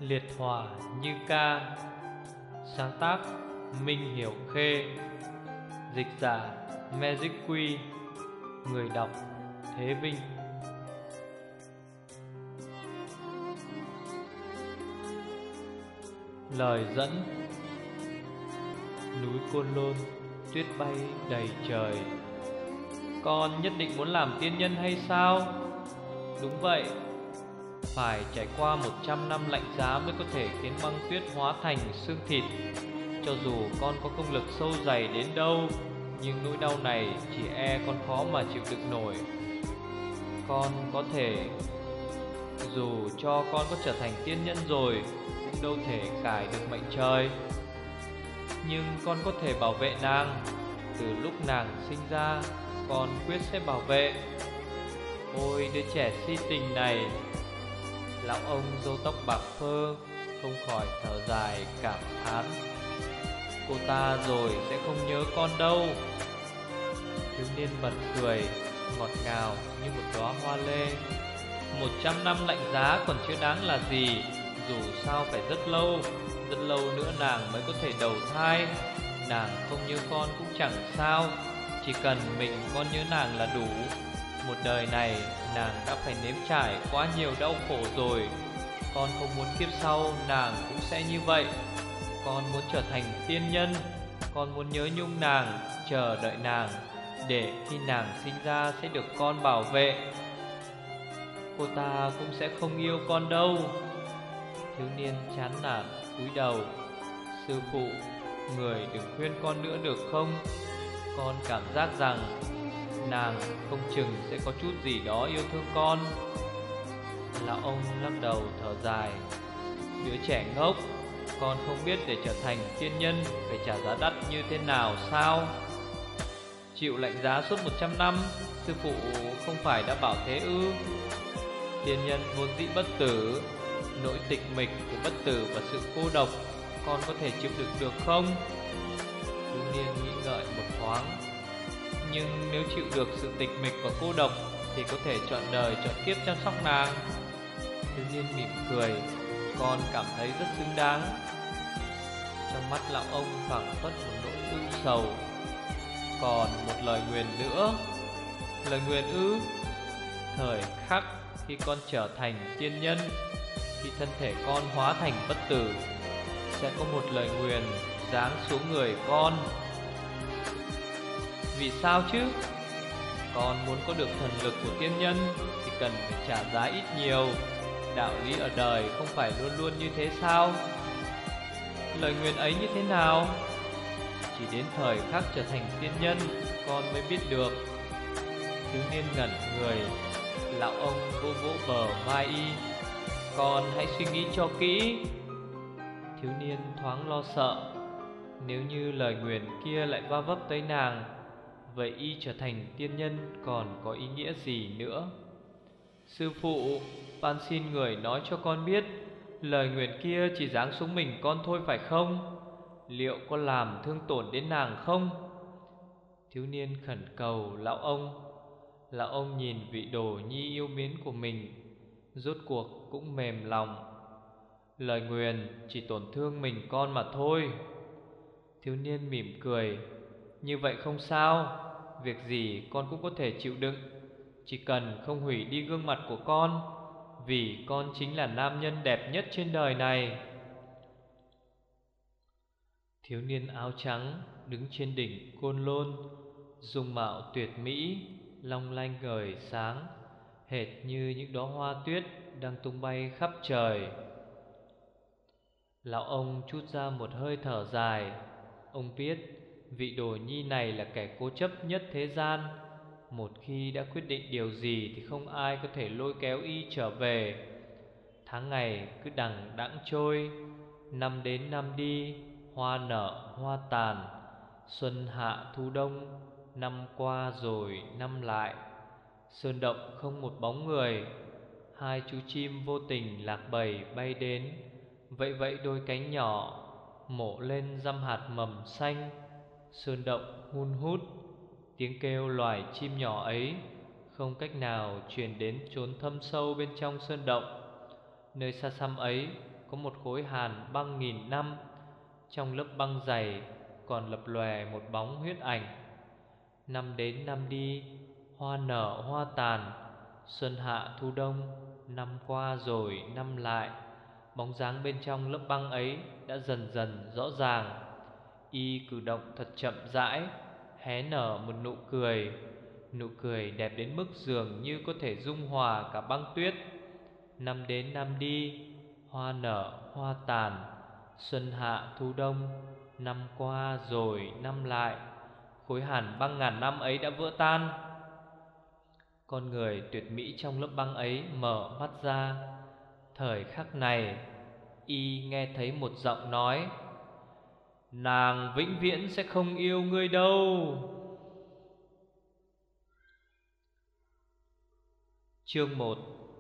Liệt hỏa như ca. Sáng tác Minh Hiểu Khê. Dịch giả Magic Quy. Người đọc Thế Vinh. Lời dẫn. Núi Côn Lôn, tuyết bay đầy trời. Con nhất định muốn làm tiên nhân hay sao? Đúng vậy. Phải trải qua 100 năm lạnh giá mới có thể khiến băng tuyết hóa thành xương thịt. Cho dù con có công lực sâu dày đến đâu, nhưng nỗi đau này chỉ e con khó mà chịu đựng nổi. Con có thể, dù cho con có trở thành tiên nhân rồi, cũng đâu thể cải được mệnh trời. Nhưng con có thể bảo vệ nàng. Từ lúc nàng sinh ra, con quyết sẽ bảo vệ. Ôi đứa trẻ si tình này. Lão ông râu tóc bạc phơ không khỏi thở dài cảm thán. Cô ta rồi sẽ không nhớ con đâu. Thiếu niên bật cười ngọt ngào như một đóa hoa lê. 100 năm lạnh giá còn chưa đáng là gì. Dù sao phải rất lâu nữa nàng mới có thể đầu thai. Nàng không nhớ con cũng chẳng sao, chỉ cần mình con nhớ nàng là đủ. Một đời này nàng đã phải nếm trải quá nhiều đau khổ rồi. Con không muốn kiếp sau nàng cũng sẽ như vậy. Con muốn trở thành tiên nhân. Con muốn nhớ nhung nàng, chờ đợi nàng, để khi nàng sinh ra sẽ được con bảo vệ. Cô ta cũng sẽ không yêu con đâu. Thiếu niên chán nản cúi đầu. Sư phụ, người đừng khuyên con nữa được không? Con cảm giác rằng nàng không chừng sẽ có chút gì đó yêu thương con. Lão ông lắc đầu thở dài. Đứa trẻ ngốc, con không biết để trở thành tiên nhân phải trả giá đắt như thế nào sao? Chịu lạnh giá suốt 100 năm, sư phụ không phải đã bảo thế ư? Tiên nhân vốn dĩ bất tử. Nỗi tịch mịch của bất tử và sự cô độc, con có thể chịu đựng được không? Thiếu niên nghĩ ngợi một thoáng. Nhưng nếu chịu được sự tịch mịch và cô độc thì có thể trọn đời trọn kiếp chăm sóc nàng. Thiếu niên mỉm cười. Con cảm thấy rất xứng đáng. Trong mắt lão ông phảng phất một nỗi u sầu. Còn một lời nguyền nữa. Lời nguyền ư? Thời khắc khi con trở thành tiên nhân, khi thân thể con hóa thành bất tử, sẽ có một lời nguyền giáng xuống người con. Vì sao chứ? Con muốn có được thần lực của tiên nhân thì cần phải trả giá ít nhiều. Đạo lý ở đời không phải luôn luôn như thế sao? Lời nguyền ấy như thế nào? Chỉ đến thời khắc trở thành tiên nhân con mới biết được. Thiếu niên ngẩn người. Lão ông vỗ vỗ bờ vai y. Con hãy suy nghĩ cho kỹ. Thiếu niên thoáng lo sợ. Nếu như lời nguyền kia lại va vấp tới nàng, vậy y trở thành tiên nhân còn có ý nghĩa gì nữa? Sư phụ, van xin người nói cho con biết, lời nguyền kia chỉ giáng xuống mình con thôi phải không? Liệu có làm thương tổn đến nàng không? Thiếu niên khẩn cầu lão ông. Lão ông nhìn vị đồ nhi yêu mến của mình, rốt cuộc cũng mềm lòng. Lời nguyền chỉ tổn thương mình con mà thôi. Thiếu niên mỉm cười. Như vậy không sao. Việc gì con cũng có thể chịu đựng, chỉ cần không hủy đi gương mặt của con. Vì con chính là nam nhân đẹp nhất trên đời này. Thiếu niên áo trắng đứng trên đỉnh Côn Lôn, dung mạo tuyệt mỹ, long lanh ngời sáng, hệt như những đóa hoa tuyết đang tung bay khắp trời. Lão ông trút ra một hơi thở dài. Ông biết vị đồ nhi này là kẻ cố chấp nhất thế gian. Một khi đã quyết định điều gì thì không ai có thể lôi kéo y trở về. Tháng ngày cứ đằng đẵng trôi, năm đến năm đi, hoa nở hoa tàn, xuân hạ thu đông, năm qua rồi năm lại. Sơn động không một bóng người. Hai chú chim vô tình lạc bầy bay đến, vẫy vẫy đôi cánh nhỏ, mổ lên dăm hạt mầm xanh. Sơn động hun hút. Tiếng kêu loài chim nhỏ ấy không cách nào truyền đến chốn thâm sâu bên trong sơn động. Nơi xa xăm ấy có một khối hàn băng nghìn năm. Trong lớp băng dày còn lập lòe một bóng huyết ảnh. Năm đến năm đi, hoa nở hoa tàn, xuân hạ thu đông, năm qua rồi năm lại. Bóng dáng bên trong lớp băng ấy đã dần dần rõ ràng. Y cử động thật chậm rãi, hé nở một nụ cười. Nụ cười đẹp đến mức dường như có thể dung hòa cả băng tuyết. Năm đến năm đi, hoa nở hoa tàn, xuân hạ thu đông, năm qua rồi năm lại. Khối hàn băng ngàn năm ấy đã vỡ tan. Con người tuyệt mỹ trong lớp băng ấy mở mắt ra. Thời khắc này, y nghe thấy một giọng nói: nàng vĩnh viễn sẽ không yêu ngươi đâu. Chương 1: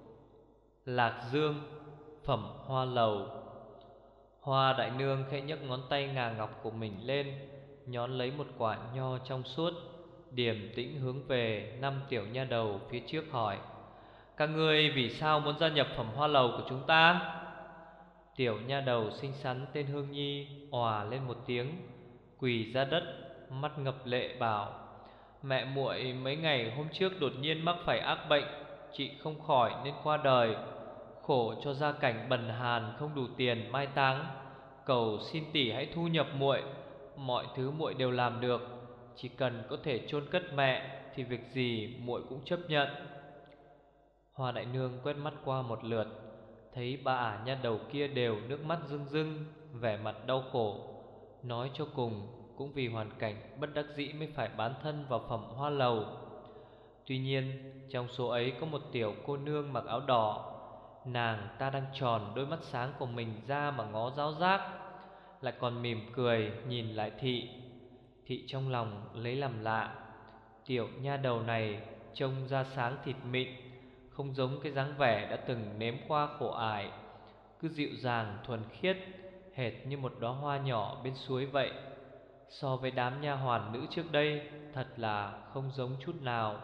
Lạc Dương, phẩm hoa lầu. Hoa đại nương khẽ nhấc ngón tay ngà ngọc của mình lên, nhón lấy một quả nho trong suốt, điềm tĩnh hướng về năm tiểu nha đầu phía trước hỏi: các ngươi vì sao muốn gia nhập phẩm hoa lầu của chúng ta? Tiểu nha đầu xinh xắn tên Hương Nhi òa lên một tiếng, quỳ ra đất, mắt ngập lệ bảo: mẹ muội mấy ngày hôm trước đột nhiên mắc phải ác bệnh, chị không khỏi nên qua đời. Khổ cho gia cảnh bần hàn không đủ tiền mai táng, cầu xin tỷ hãy thu nhập muội. Mọi thứ muội đều làm được, chỉ cần có thể chôn cất mẹ thì việc gì muội cũng chấp nhận. Hoa đại nương quét mắt qua một lượt, thấy ba ả nha đầu kia đều nước mắt rưng rưng, vẻ mặt đau khổ. Nói cho cùng cũng vì hoàn cảnh bất đắc dĩ mới phải bán thân vào phẩm hoa lầu. Tuy nhiên trong số ấy có một tiểu cô nương mặc áo đỏ. Nàng ta đang tròn đôi mắt sáng của mình ra mà ngó giáo giác, lại còn mỉm cười nhìn lại Thị. Thị trong lòng lấy làm lạ. Tiểu nha đầu này trông da sáng thịt mịn, không giống cái dáng vẻ đã từng nếm qua khổ ải, cứ dịu dàng thuần khiết, hệt như một đóa hoa nhỏ bên suối vậy. So với đám nha hoàn nữ trước đây, thật là không giống chút nào.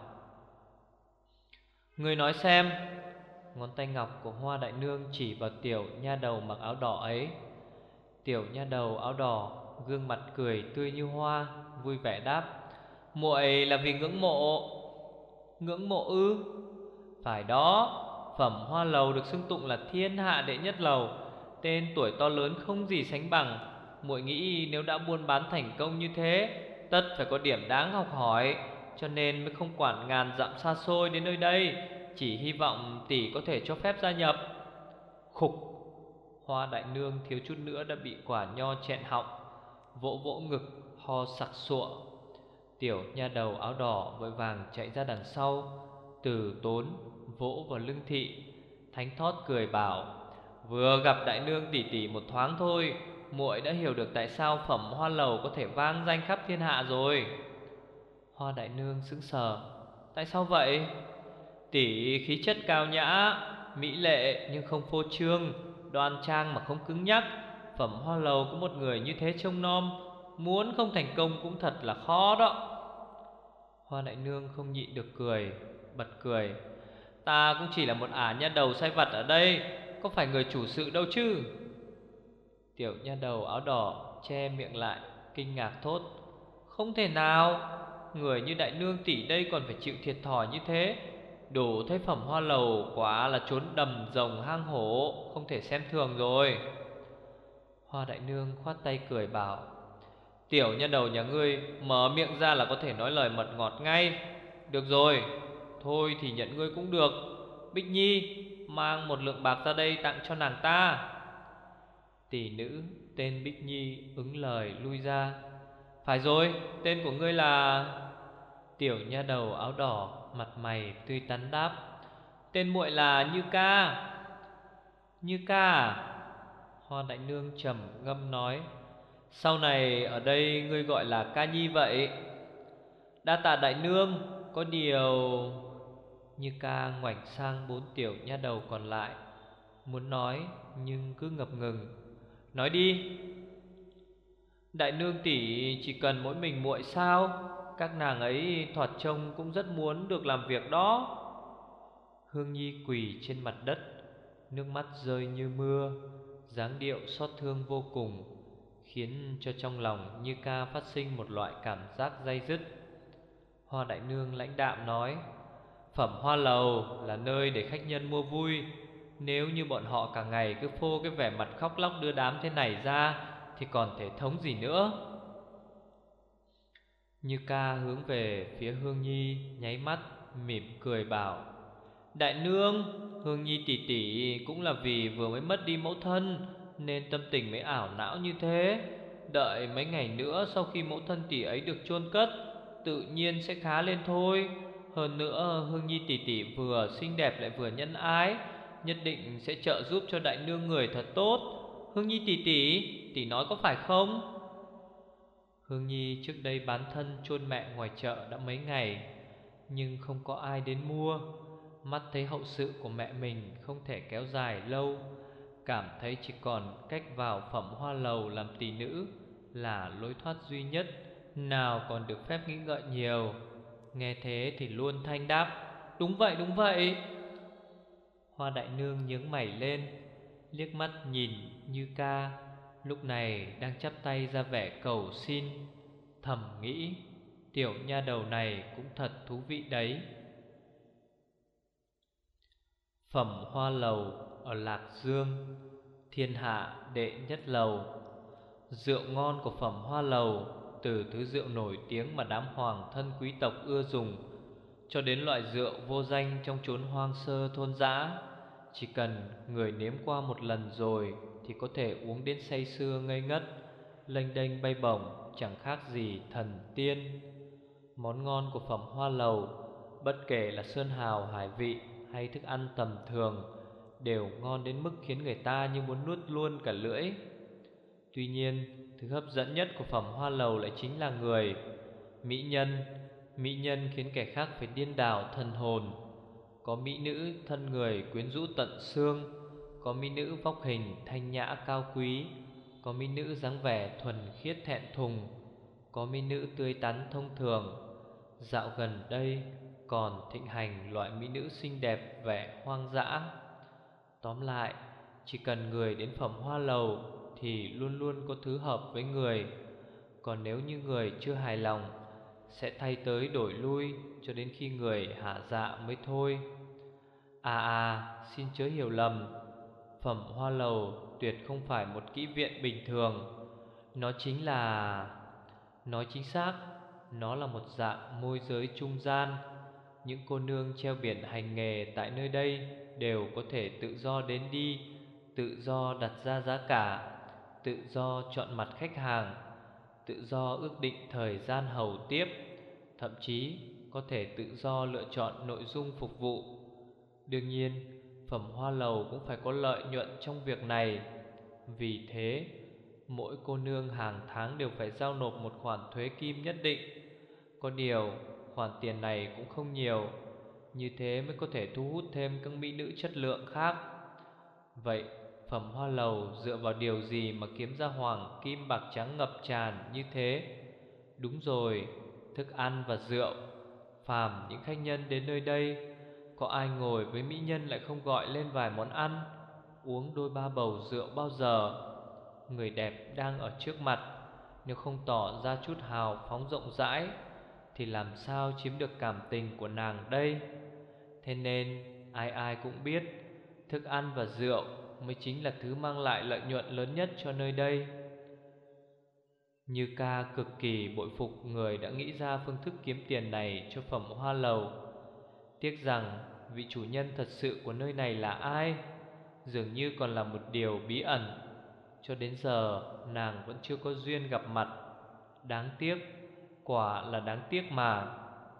Người nói xem. Ngón tay ngọc của Hoa đại nương chỉ vào tiểu nha đầu mặc áo đỏ ấy. Tiểu nha đầu áo đỏ gương mặt cười tươi như hoa, vui vẻ đáp: muội là vì ngưỡng mộ. Ngưỡng mộ ư? Phải đó, phẩm hoa lầu được xưng tụng là thiên hạ đệ nhất lầu, tên tuổi to lớn không gì sánh bằng. Muội nghĩ nếu đã buôn bán thành công như thế, tất phải có điểm đáng học hỏi, cho nên mới không quản ngàn dặm xa xôi đến nơi đây, chỉ hy vọng tỷ có thể cho phép gia nhập. Khục. Hoa đại nương thiếu chút nữa đã bị quả nho chẹn họng, vỗ vỗ ngực ho sặc sụa. Tiểu nha đầu áo đỏ vội vàng chạy ra đằng sau, từ tốn vỗ vào lưng Thị, thánh thót cười bảo: vừa gặp đại nương tỷ tỷ một thoáng thôi, muội đã hiểu được tại sao phẩm hoa lầu có thể vang danh khắp thiên hạ rồi. Hoa đại nương sững sờ: tại sao vậy? Tỷ khí chất cao nhã, mỹ lệ nhưng không phô trương, đoan trang mà không cứng nhắc. Phẩm hoa lầu có một người như thế trông nom, muốn không thành công cũng thật là khó đó. Hoa đại nương không nhịn được cười, bật cười: ta cũng chỉ là một ả nha đầu sai vặt ở đây, có phải người chủ sự đâu chứ. Tiểu nha đầu áo đỏ che miệng lại, kinh ngạc thốt: không thể nào, người như đại nương tỷ đây còn phải chịu thiệt thòi như thế. Đủ thấy phẩm hoa lầu quả là trốn đầm rồng hang hổ, không thể xem thường rồi. Hoa đại nương khoát tay cười bảo: tiểu nha đầu nhà ngươi mở miệng ra là có thể nói lời mật ngọt ngay. Được rồi, thôi thì nhận ngươi cũng được. Bích Nhi, mang một lượng bạc ra đây tặng cho nàng ta. Tỷ nữ tên Bích Nhi ứng lời lui ra. Phải rồi, tên của ngươi là... Tiểu nha đầu áo đỏ mặt mày tươi tắn đáp: tên muội là Như Ca. Như Ca à? Hoa đại nương trầm ngâm nói: sau này ở đây ngươi gọi là Ca Nhi vậy. Đa tạ đại nương, có điều... Như Ca ngoảnh sang bốn tiểu nha đầu còn lại, muốn nói nhưng cứ ngập ngừng. Nói đi. Đại nương tỷ chỉ cần mỗi mình muội sao? Các nàng ấy thoạt trông cũng rất muốn được làm việc đó. Hương Nhi quỳ trên mặt đất, nước mắt rơi như mưa, dáng điệu xót thương vô cùng, khiến cho trong lòng Như Ca phát sinh một loại cảm giác day dứt. Hoa đại nương lãnh đạm nói: Phẩm Hoa Lầu là nơi để khách nhân mua vui. Nếu như bọn họ cả ngày cứ phô cái vẻ mặt khóc lóc đưa đám thế này ra thì còn thể thống gì nữa. Như Ca hướng về phía Hương Nhi nháy mắt mỉm cười bảo: Đại nương, Hương Nhi tỷ tỷ cũng là vì vừa mới mất đi mẫu thân nên tâm tình mới ảo não như thế. Đợi mấy ngày nữa sau khi mẫu thân tỷ ấy được chôn cất, tự nhiên sẽ khá lên thôi. Hơn nữa Hương Nhi tỷ tỷ vừa xinh đẹp lại vừa nhân ái, nhất định sẽ trợ giúp cho đại nương người thật tốt. Hương Nhi tỷ tỷ, tỷ nói có phải không? Hương Nhi trước đây bán thân chôn mẹ ngoài chợ đã mấy ngày, nhưng không có ai đến mua. Mắt thấy hậu sự của mẹ mình không thể kéo dài lâu, cảm thấy chỉ còn cách vào Phẩm Hoa Lầu làm tỷ nữ là lối thoát duy nhất, nào còn được phép nghĩ ngợi nhiều. Nghe thế thì luôn thanh đáp: Đúng vậy, đúng vậy. Hoa đại nương nhướng mày lên, liếc mắt nhìn Như Ca, lúc này đang chắp tay ra vẻ cầu xin, thầm nghĩ: tiểu nha đầu này cũng thật thú vị đấy. Phẩm Hoa Lầu ở Lạc Dương, thiên hạ đệ nhất lầu. Rượu ngon của Phẩm Hoa Lầu, từ thứ rượu nổi tiếng mà đám hoàng thân quý tộc ưa dùng, cho đến loại rượu vô danh trong chốn hoang sơ thôn dã. Chỉ cần người nếm qua một lần rồi thì có thể uống đến say sưa ngây ngất, lênh đênh bay bổng, chẳng khác gì thần tiên. Món ngon của Phẩm Hoa Lầu, bất kể là sơn hào hải vị hay thức ăn tầm thường, đều ngon đến mức khiến người ta như muốn nuốt luôn cả lưỡi. Tuy nhiên, thứ hấp dẫn nhất của Phẩm Hoa Lầu lại chính là người. Mỹ nhân. Mỹ nhân khiến kẻ khác phải điên đảo thần hồn. Có mỹ nữ thân người quyến rũ tận xương, có mỹ nữ vóc hình thanh nhã cao quý, có mỹ nữ dáng vẻ thuần khiết thẹn thùng, có mỹ nữ tươi tắn thông thường. Dạo gần đây còn thịnh hành loại mỹ nữ xinh đẹp vẻ hoang dã. Tóm lại, chỉ cần người đến Phẩm Hoa Lầu thì luôn luôn có thứ hợp với người. Còn nếu như người chưa hài lòng, sẽ thay tới đổi lui cho đến khi người hạ dạ mới thôi. Xin chớ hiểu lầm, Phẩm Hoa Lầu tuyệt không phải một kỹ viện bình thường. Nó chính là... Nói chính xác, nó là một dạng môi giới trung gian. Những cô nương treo biển hành nghề tại nơi đây đều có thể tự do đến đi, tự do đặt ra giá cả, tự do chọn mặt khách hàng, tự do ước định thời gian hầu tiếp, thậm chí có thể tự do lựa chọn nội dung phục vụ. Đương nhiên, Phẩm Hoa Lầu cũng phải có lợi nhuận trong việc này. Vì thế, mỗi cô nương hàng tháng đều phải giao nộp một khoản thuế kim nhất định. Có điều, khoản tiền này cũng không nhiều, như thế mới có thể thu hút thêm các mỹ nữ chất lượng khác. Vậy, Phẩm Hoa Lầu dựa vào điều gì mà kiếm ra hoàng kim bạc trắng ngập tràn như thế? Đúng rồi, thức ăn và rượu. Phàm những khách nhân đến nơi đây, có ai ngồi với mỹ nhân lại không gọi lên vài món ăn, uống đôi ba bầu rượu bao giờ? Người đẹp đang ở trước mặt, nếu không tỏ ra chút hào phóng rộng rãi thì làm sao chiếm được cảm tình của nàng đây? Thế nên ai ai cũng biết, thức ăn và rượu mới chính là thứ mang lại lợi nhuận lớn nhất cho nơi đây. Như Ca cực kỳ bội phục người đã nghĩ ra phương thức kiếm tiền này cho Phẩm Hoa Lầu. Tiếc rằng vị chủ nhân thật sự của nơi này là ai, dường như còn là một điều bí ẩn. Cho đến giờ nàng vẫn chưa có duyên gặp mặt. Đáng tiếc, quả là đáng tiếc mà.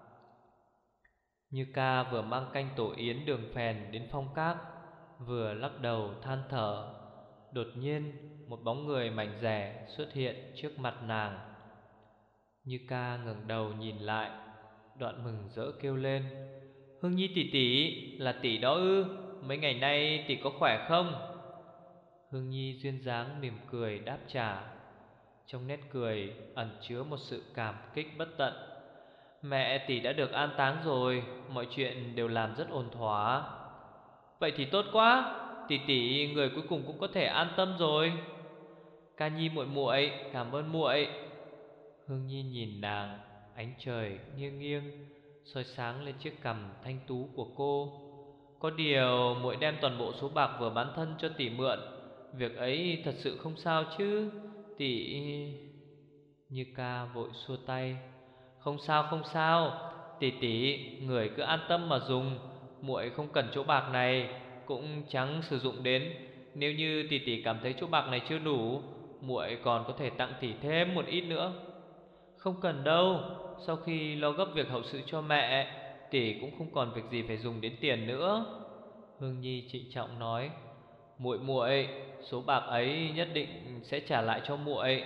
Như Ca vừa mang canh tổ yến đường phèn đến Phong Các, vừa lắc đầu than thở. Đột nhiên một bóng người mảnh dẻ xuất hiện trước mặt nàng. Như Ca ngẩng đầu nhìn lại, đoạn mừng rỡ kêu lên: Hương Nhi tỷ tỷ, là tỷ đó ư? Mấy ngày nay tỷ có khỏe không? Hương Nhi duyên dáng mỉm cười đáp trả. Trong nét cười ẩn chứa một sự cảm kích bất tận. Mẹ tỷ đã được an táng rồi, mọi chuyện đều làm rất ổn thỏa. Vậy thì tốt quá, tỷ tỷ người cuối cùng cũng có thể an tâm rồi. Ca Nhi muội muội, cảm ơn muội. Hương Nhi nhìn nàng, ánh trời nghiêng nghiêng soi sáng lên chiếc cằm thanh tú của cô. Có điều muội đem toàn bộ số bạc vừa bán thân cho tỷ mượn, việc ấy thật sự không sao chứ tỷ? Như Ca vội xua tay. Không sao không sao, tỷ tỷ người cứ an tâm mà dùng. Muội không cần chỗ bạc này, cũng chẳng sử dụng đến. Nếu như tỷ tỷ cảm thấy chỗ bạc này chưa đủ, muội còn có thể tặng tỷ thêm một ít nữa. Không cần đâu, sau khi lo gấp việc hậu sự cho mẹ, tỷ cũng không còn việc gì phải dùng đến tiền nữa. Hương Nhi trịnh trọng nói. Muội muội, số bạc ấy nhất định sẽ trả lại cho muội.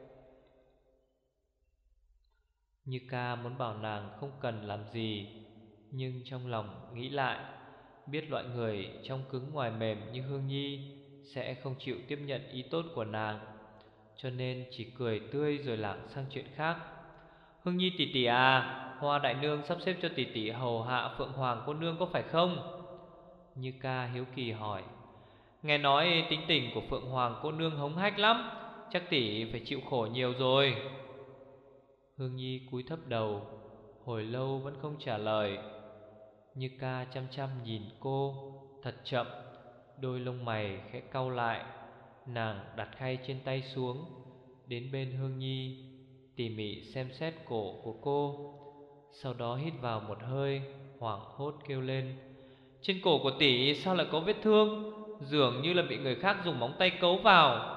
Như Ca muốn bảo nàng không cần làm gì, nhưng trong lòng nghĩ lại, biết loại người trong cứng ngoài mềm như Hương Nhi sẽ không chịu tiếp nhận ý tốt của nàng, cho nên chỉ cười tươi rồi lảng sang chuyện khác. Hương Nhi tỷ tỷ à, Hoa đại nương sắp xếp cho tỷ tỷ hầu hạ Phượng Hoàng cô nương có phải không? Như Ca hiếu kỳ hỏi. Nghe nói tính tình của Phượng Hoàng cô nương hống hách lắm, chắc tỷ phải chịu khổ nhiều rồi. Hương Nhi cúi thấp đầu, hồi lâu vẫn không trả lời. Như Ca chăm chăm nhìn cô, thật chậm, đôi lông mày khẽ cau lại. Nàng đặt khay trên tay xuống, đến bên Hương Nhi, tỉ mỉ xem xét cổ của cô. Sau đó hít vào một hơi, hoảng hốt kêu lên. Trên cổ của tỷ sao lại có vết thương, dường như là bị người khác dùng móng tay cấu vào.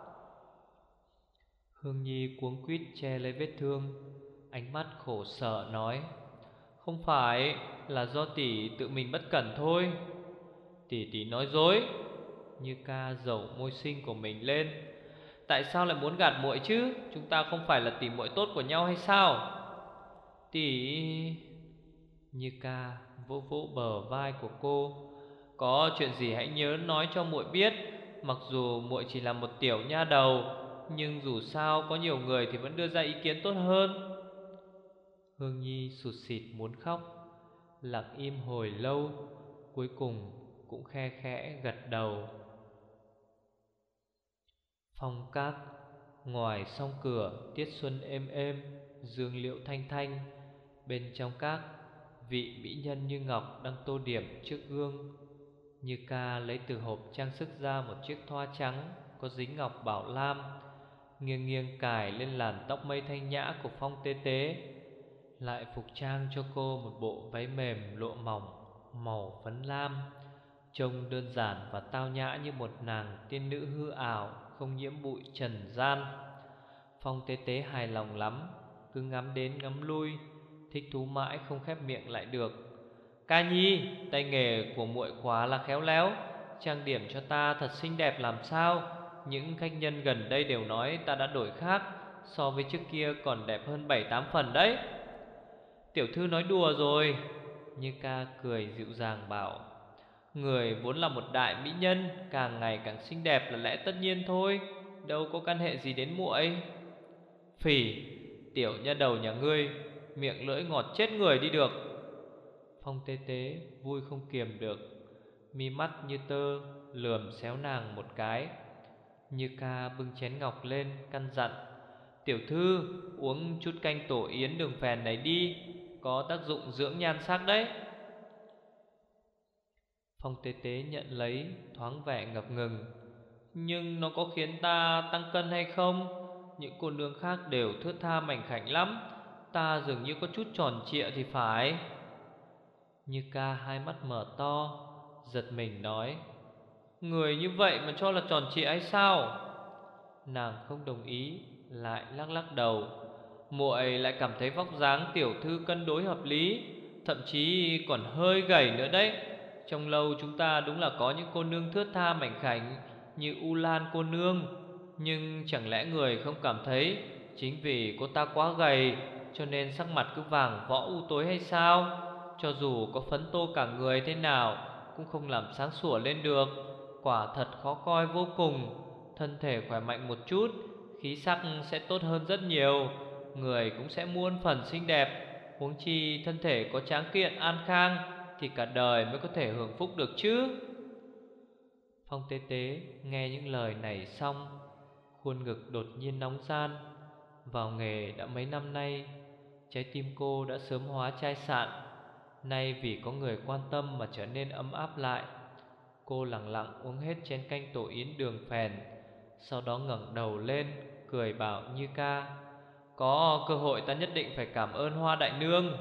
Hương Nhi cuống quýt che lấy vết thương, ánh mắt khổ sở nói. Không phải, là do tỷ tự mình bất cẩn thôi. Tỷ tỷ nói dối. Như Ca dầu môi xinh của mình lên. Tại sao lại muốn gạt muội chứ? Chúng ta không phải là tỷ muội tốt của nhau hay sao? Tỷ... Như Ca vỗ vỗ bờ vai của cô. Có chuyện gì hãy nhớ nói cho muội biết. Mặc dù muội chỉ là một tiểu nha đầu, nhưng dù sao có nhiều người thì vẫn đưa ra ý kiến tốt hơn. Hương Nhi sụt sịt muốn khóc, lặng im hồi lâu, cuối cùng cũng khe khẽ gật đầu. Phong các, ngoài song cửa tiết xuân êm êm, dương liễu thanh thanh. Bên trong các, vị mỹ nhân như ngọc đang tô điểm trước gương. Như Ca lấy từ hộp trang sức ra một chiếc thoa trắng có dính ngọc bảo lam, nghiêng nghiêng cài lên làn tóc mây thanh nhã của Phong Tế Tế, lại phục trang cho cô một bộ váy mềm lụa mỏng màu phấn lam, trông đơn giản và tao nhã như một nàng tiên nữ hư ảo, không nhiễm bụi trần gian. Phong Tế Tế hài lòng lắm, cứ ngắm đến ngắm lui, thích thú mãi không khép miệng lại được. Ca Nhi, tay nghề của muội quá là khéo léo, trang điểm cho ta thật xinh đẹp làm sao. Những khách nhân gần đây đều nói ta đã đổi khác, so với trước kia còn đẹp hơn 7-8 phần đấy. Tiểu thư nói đùa rồi. Như Ca cười dịu dàng bảo. Người vốn là một đại mỹ nhân, càng ngày càng xinh đẹp là lẽ tất nhiên thôi, đâu có căn hệ gì đến muội. Phỉ, tiểu nha đầu nhà ngươi, miệng lưỡi ngọt chết người đi được. Phong Tế Tế vui không kiềm được, mi mắt như tơ lườm xéo nàng một cái. Như Ca bưng chén ngọc lên căn dặn. Tiểu thư uống chút canh tổ yến đường phèn này đi, có tác dụng dưỡng nhan sắc đấy. Phong Tế Tế nhận lấy, thoáng vẻ ngập ngừng. Nhưng nó có khiến ta tăng cân hay không? Những cô nương khác đều thướt tha mảnh khảnh lắm, ta dường như có chút tròn trịa thì phải. Như Ca hai mắt mở to, giật mình nói. Người như vậy mà cho là tròn trịa hay sao? Nàng không đồng ý, lại lắc lắc đầu. Muội lại cảm thấy vóc dáng tiểu thư cân đối hợp lý, thậm chí còn hơi gầy nữa đấy. Trong lâu chúng ta đúng là có những cô nương thướt tha mảnh khảnh như U Lan cô nương, nhưng chẳng lẽ người không cảm thấy chính vì cô ta quá gầy cho nên sắc mặt cứ vàng võ u tối hay sao? Cho dù có phấn tô cả người thế nào cũng không làm sáng sủa lên được, quả thật khó coi vô cùng. Thân thể khỏe mạnh một chút, khí sắc sẽ tốt hơn rất nhiều, người cũng sẽ muôn phần xinh đẹp. Huống chi thân thể có tráng kiện an khang thì cả đời mới có thể hưởng phúc được chứ. Phong Tế Tế nghe những lời này xong, khuôn ngực đột nhiên nóng ran. Vào nghề đã mấy năm nay, trái tim cô đã sớm hóa chai sạn, nay vì có người quan tâm mà trở nên ấm áp lại. Cô lặng lặng uống hết chén canh tổ yến đường phèn, sau đó ngẩng đầu lên, cười bảo Như Ca: "Có cơ hội ta nhất định phải cảm ơn Hoa đại nương.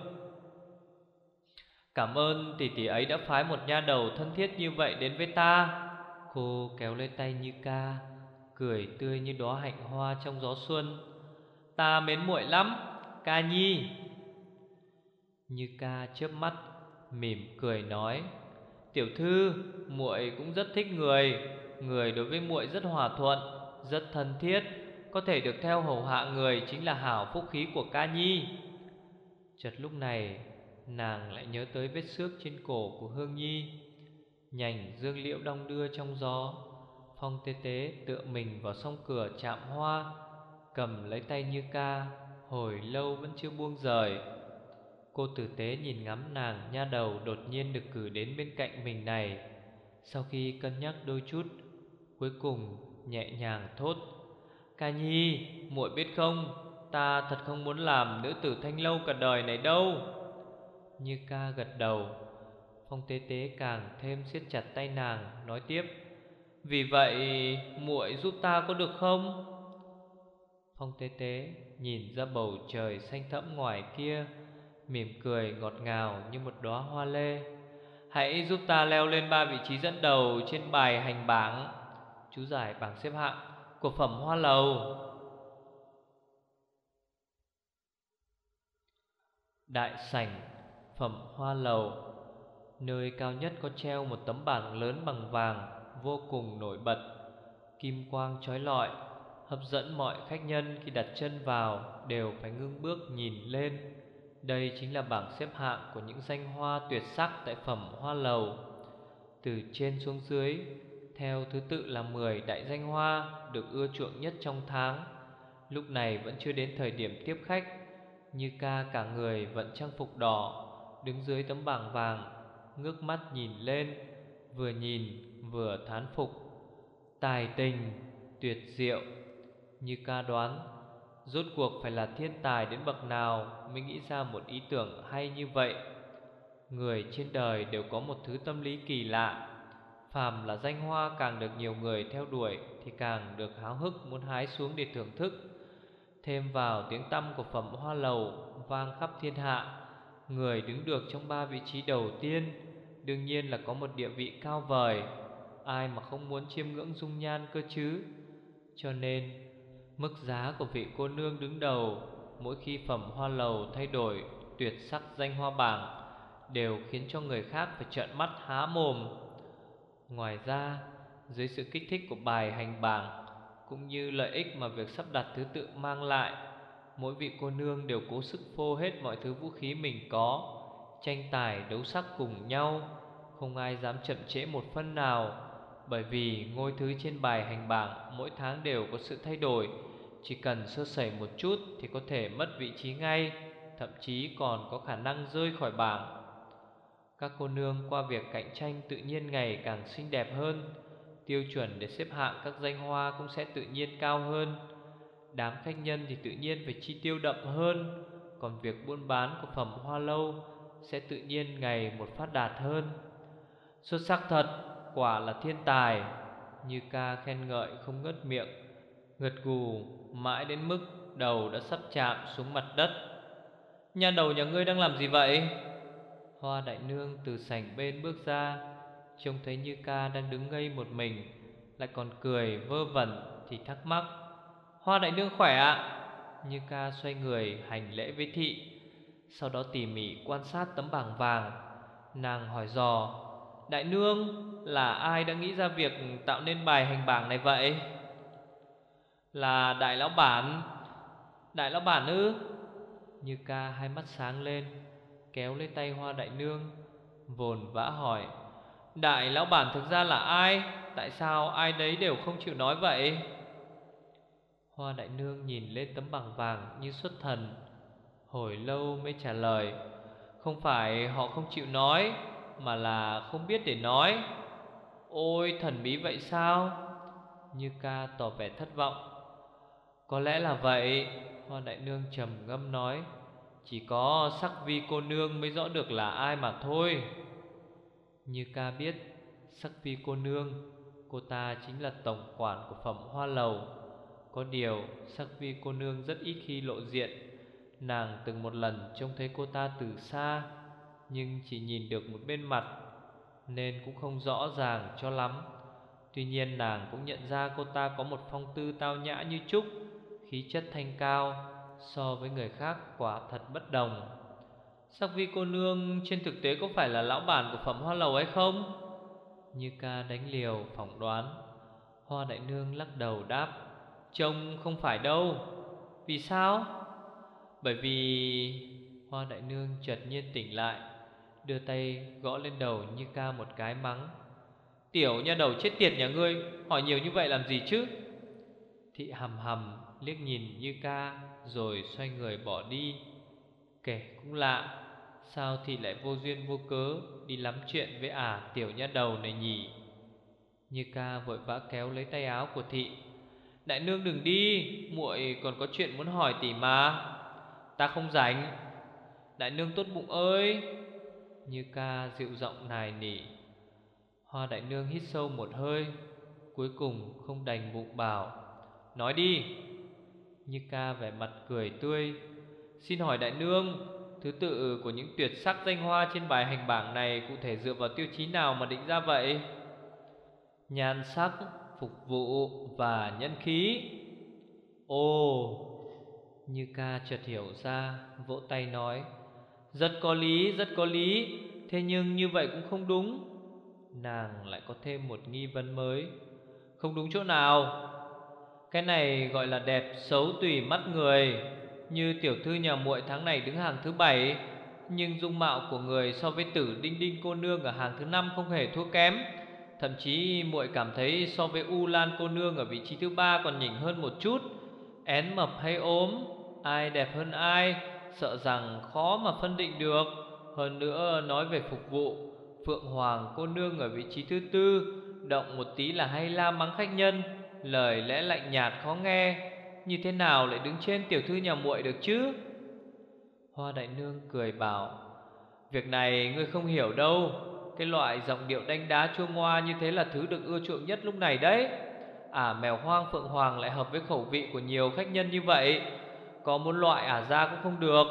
Cảm ơn tỷ tỷ ấy đã phái một nha đầu thân thiết như vậy đến với ta." Cô kéo lấy tay Như Ca, cười tươi như đóa hạnh hoa trong gió xuân. "Ta mến muội lắm, Ca Nhi." Như Ca chớp mắt, mỉm cười nói: "Tiểu thư, muội cũng rất thích người. Người đối với muội rất hòa thuận, rất thân thiết. Có thể được theo hầu hạ người chính là hảo phúc khí của Ca Nhi." Chợt lúc này, nàng lại nhớ tới vết xước trên cổ của Hương Nhi. Nhành dương liễu đong đưa trong gió. Phong Tế Tế tựa mình vào song cửa chạm hoa, cầm lấy tay Như Ca, hồi lâu vẫn chưa buông rời. Cô tử tế nhìn ngắm nàng nha đầu đột nhiên được cử đến bên cạnh mình này. Sau khi cân nhắc đôi chút, cuối cùng nhẹ nhàng thốt: "Ca Nhi, muội biết không, ta thật không muốn làm nữ tử thanh lâu cả đời này đâu." Như Ca gật đầu. Phong Tế Tế càng thêm siết chặt tay nàng, nói tiếp: "Vì vậy muội giúp ta có được không?" Phong Tế Tế nhìn ra bầu trời xanh thẫm ngoài kia, mỉm cười ngọt ngào như một đóa hoa lê. "Hãy giúp ta leo lên 3 vị trí dẫn đầu trên bài hành bảng, chú giải bảng xếp hạng của phẩm Hoa Lầu." Đại sảnh phẩm Hoa Lầu, nơi cao nhất có treo một tấm bảng lớn bằng vàng, vô cùng nổi bật, kim quang chói lọi, hấp dẫn mọi khách nhân khi đặt chân vào đều phải ngưng bước nhìn lên. Đây chính là bảng xếp hạng của những danh hoa tuyệt sắc tại phẩm Hoa Lầu. Từ trên xuống dưới, theo thứ tự là 10 đại danh hoa được ưa chuộng nhất trong tháng. Lúc này vẫn chưa đến thời điểm tiếp khách. Như Ca cả người vẫn trang phục đỏ, đứng dưới tấm bảng vàng, ngước mắt nhìn lên, vừa nhìn vừa thán phục: "Tài tình tuyệt diệu." Như Ca đoán, rốt cuộc phải là thiên tài đến bậc nào mới nghĩ ra một ý tưởng hay như vậy. Người trên đời đều có một thứ tâm lý kỳ lạ, phàm là danh hoa càng được nhiều người theo đuổi thì càng được háo hức muốn hái xuống để thưởng thức. Thêm vào tiếng tăm của phẩm Hoa Lầu vang khắp thiên hạ, người đứng được trong 3 vị trí đầu tiên đương nhiên là có một địa vị cao vời. Ai mà không muốn chiêm ngưỡng dung nhan cơ chứ. Cho nên mức giá của vị cô nương đứng đầu mỗi khi phẩm Hoa Lầu thay đổi tuyệt sắc danh hoa bảng đều khiến cho người khác phải trợn mắt há mồm. Ngoài ra, dưới sự kích thích của bài hành bảng cũng như lợi ích mà việc sắp đặt thứ tự mang lại, mỗi vị cô nương đều cố sức phô hết mọi thứ vũ khí mình có, tranh tài đấu sắc cùng nhau, không ai dám chậm trễ một phân nào. Bởi vì ngôi thứ trên bài hành bảng mỗi tháng đều có sự thay đổi, chỉ cần sơ sẩy một chút thì có thể mất vị trí ngay, thậm chí còn có khả năng rơi khỏi bảng. Các cô nương qua việc cạnh tranh tự nhiên ngày càng xinh đẹp hơn, tiêu chuẩn để xếp hạng các danh hoa cũng sẽ tự nhiên cao hơn. Đám khách nhân thì tự nhiên phải chi tiêu đậm hơn, còn việc buôn bán của phẩm Hoa Lâu sẽ tự nhiên ngày một phát đạt hơn. "Xuất sắc thật, quả là thiên tài." Như Ca khen ngợi không ngớt miệng, gật gù mãi đến mức đầu đã sắp chạm xuống mặt đất. "Nhà đầu nhà ngươi đang làm gì vậy?" Hoa đại nương từ sảnh bên bước ra, trông thấy Như Ca đang đứng ngây một mình, lại còn cười vơ vẩn thì thắc mắc: "Hoa đại nương khỏe ạ?" Như Ca xoay người hành lễ với thị, sau đó tỉ mỉ quan sát tấm bảng vàng. Nàng hỏi dò: "Đại nương, là ai đã nghĩ ra việc tạo nên bài hành bảng này vậy?" "Là đại lão bản." "Đại lão bản ư?" Như Ca hai mắt sáng lên, kéo lấy tay Hoa đại nương, vồn vã hỏi: "Đại lão bản thực ra là ai? Tại sao ai đấy đều không chịu nói vậy?" Hoa đại nương nhìn lên tấm bảng vàng như xuất thần, hồi lâu mới trả lời: "Không phải họ không chịu nói, mà là không biết để nói." Ôi thần bí vậy sao? Như ca tỏ vẻ thất vọng. Có lẽ là vậy, Hoa đại nương trầm ngâm nói. Chỉ có Sắc Vi cô nương mới rõ được là ai mà thôi. Như ca biết Sắc Vi cô nương, cô ta chính là tổng quản của Phẩm Hoa Lầu. Có điều Sắc Vi cô nương rất ít khi lộ diện. Nàng từng một lần trông thấy cô ta từ xa, nhưng chỉ nhìn được một bên mặt, nên cũng không rõ ràng cho lắm. Tuy nhiên nàng cũng nhận ra cô ta có một phong tư tao nhã như trúc, khí chất thanh cao, so với người khác quả thật bất đồng. Sắc Vi cô nương trên thực tế có phải là lão bản của Phẩm Hoa Lầu hay không? Như ca đánh liều phỏng đoán. Hoa đại nương lắc đầu đáp: Trông không phải đâu. Vì sao? Bởi vì Hoa đại nương chợt nhiên tỉnh lại, đưa tay gõ lên đầu Như ca một cái mắng: Tiểu nha đầu chết tiệt nhà ngươi, hỏi nhiều như vậy làm gì chứ? Thị hầm hầm liếc nhìn Như ca rồi xoay người bỏ đi. Kể cũng lạ, sao thị lại vô duyên vô cớ đi lắm chuyện với tiểu nha đầu này nhỉ? Như ca vội vã kéo lấy tay áo của thị. Đại nương đừng đi, muội còn có chuyện muốn hỏi tỷ mà. Ta không rảnh. Đại nương tốt bụng ơi. Như ca dịu giọng nài nỉ. Hoa đại nương hít sâu một hơi, cuối cùng không đành bụng bảo: Nói đi. Như ca vẻ mặt cười tươi. Xin hỏi đại nương, thứ tự của những tuyệt sắc danh hoa trên bài hành bảng này cụ thể dựa vào tiêu chí nào mà định ra vậy? Nhan sắc, phục vụ và nhân khí. Ồ. Như ca chợt hiểu ra, vỗ tay nói: Rất có lý, rất có lý. Thế nhưng như vậy cũng không đúng. Nàng lại có thêm một nghi vấn mới. Không đúng chỗ nào? Cái này gọi là đẹp xấu tùy mắt người. Như tiểu thư nhà muội tháng này đứng hàng thứ 7, nhưng dung mạo của người so với Tử Đinh Đinh cô nương ở hàng thứ 5 không hề thua kém. Thậm chí muội cảm thấy so với U Lan cô nương ở vị trí thứ 3 còn nhỉnh hơn một chút. Én mập hay ốm, ai đẹp hơn ai, sợ rằng khó mà phân định được. Hơn nữa nói về phục vụ, Phượng Hoàng cô nương ở vị trí thứ 4, động một tí là hay la mắng khách nhân, lời lẽ lạnh nhạt khó nghe, như thế nào lại đứng trên tiểu thư nhà muội được chứ? Hoa đại nương cười bảo: Việc này ngươi không hiểu đâu. Cái loại giọng điệu đanh đá chua ngoa như thế là thứ được ưa chuộng nhất lúc này đấy. Mèo hoang Phượng Hoàng lại hợp với khẩu vị của nhiều khách nhân như vậy. Có muốn loại ra cũng không được.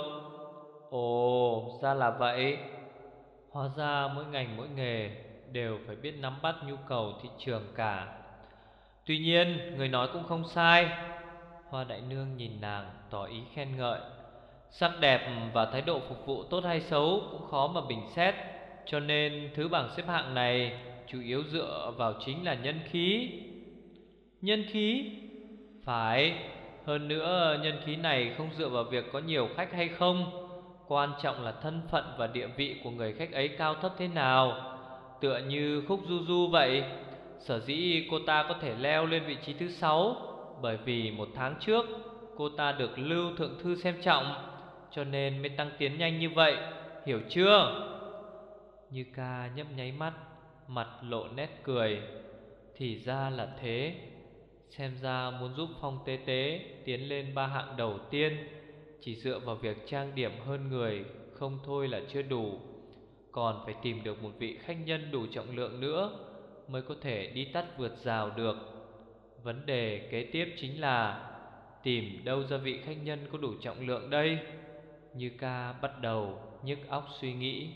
Ồ, ra là vậy. Hóa ra mỗi ngành mỗi nghề đều phải biết nắm bắt nhu cầu thị trường cả. Tuy nhiên người nói cũng không sai. Hoa đại nương nhìn nàng tỏ ý khen ngợi. Sắc đẹp và thái độ phục vụ tốt hay xấu cũng khó mà bình xét, cho nên thứ bảng xếp hạng này chủ yếu dựa vào chính là nhân khí. Nhân khí? Phải. Hơn nữa nhân khí này không dựa vào việc có nhiều khách hay không, quan trọng là thân phận và địa vị của người khách ấy cao thấp thế nào. Tựa như Khúc Du Du vậy. Sở dĩ cô ta có thể leo lên vị trí thứ 6 bởi vì một tháng trước cô ta được Lưu Thượng Thư xem trọng, cho nên mới tăng tiến nhanh như vậy, hiểu chưa? Như ca nhấp nháy mắt, mặt lộ nét cười. Thì ra là thế. Xem ra muốn giúp Phong Tế Tế tiến lên 3 hạng đầu tiên, chỉ dựa vào việc trang điểm hơn người không thôi là chưa đủ. Còn phải tìm được một vị khách nhân đủ trọng lượng nữa mới có thể đi tắt vượt rào được. Vấn đề kế tiếp chính là tìm đâu ra vị khách nhân có đủ trọng lượng đây? Như ca bắt đầu nhức óc suy nghĩ.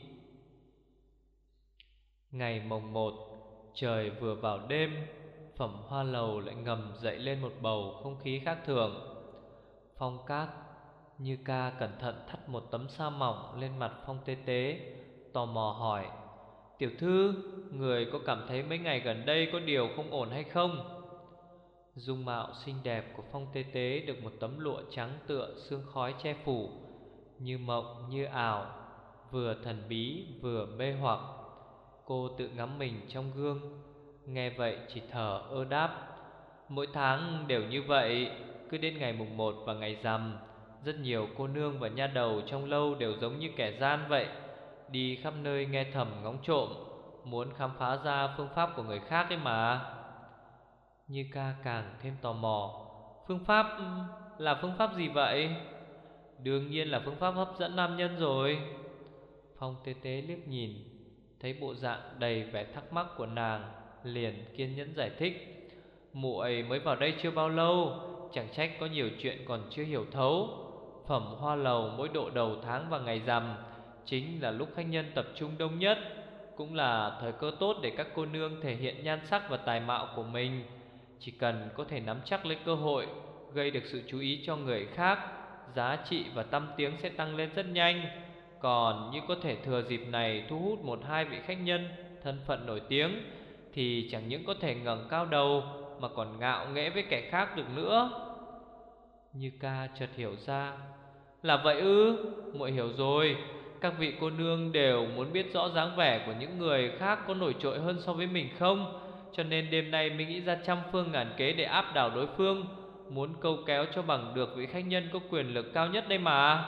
Ngày mồng 1, trời vừa vào đêm, Phẩm Hoa Lầu lại ngầm dậy lên một bầu không khí khác thường. Phong cát. Như ca cẩn thận thắt một tấm sa mỏng lên mặt Phong Tế Tế, tò mò hỏi: Tiểu thư, người có cảm thấy mấy ngày gần đây có điều không ổn hay không? Dung mạo xinh đẹp của Phong Tế Tế được một tấm lụa trắng tựa sương khói che phủ, như mộng như ảo, vừa thần bí vừa mê hoặc. Cô tự ngắm mình trong gương, nghe vậy chỉ thở ơ đáp: Mỗi tháng đều như vậy. Cứ đến ngày mùng 1 và ngày rằm, rất nhiều cô nương và nha đầu trong lâu đều giống như kẻ gian vậy, đi khắp nơi nghe thầm ngóng trộm. muốn khám phá ra phương pháp của người khác ấy mà. Như ca càng thêm tò mò. Phương pháp là phương pháp gì vậy? Đương nhiên là phương pháp hấp dẫn nam nhân rồi. Phong tế tế liếc nhìn, thấy bộ dạng đầy vẻ thắc mắc của nàng, liền kiên nhẫn giải thích. Muội mới vào đây chưa bao lâu, chẳng trách có nhiều chuyện còn chưa hiểu thấu. Phẩm hoa lầu mỗi độ đầu tháng và ngày rằm chính là lúc khách nhân tập trung đông nhất, cũng là thời cơ tốt để các cô nương thể hiện nhan sắc và tài mạo của mình. Chỉ cần có thể nắm chắc lấy cơ hội, gây được sự chú ý cho người khác, giá trị và tăm tiếng sẽ tăng lên rất nhanh. Còn như có thể thừa dịp này thu hút một hai vị khách nhân thân phận nổi tiếng, thì chẳng những có thể ngẩng cao đầu mà còn ngạo nghễ với kẻ khác được nữa. Như ca chợt hiểu ra. Là vậy ư? Muội hiểu rồi. Các vị cô nương đều muốn biết rõ dáng vẻ của những người khác có nổi trội hơn so với mình không, cho nên đêm nay mình nghĩ ra trăm phương ngàn kế để áp đảo đối phương, muốn câu kéo cho bằng được vị khách nhân có quyền lực cao nhất đây mà.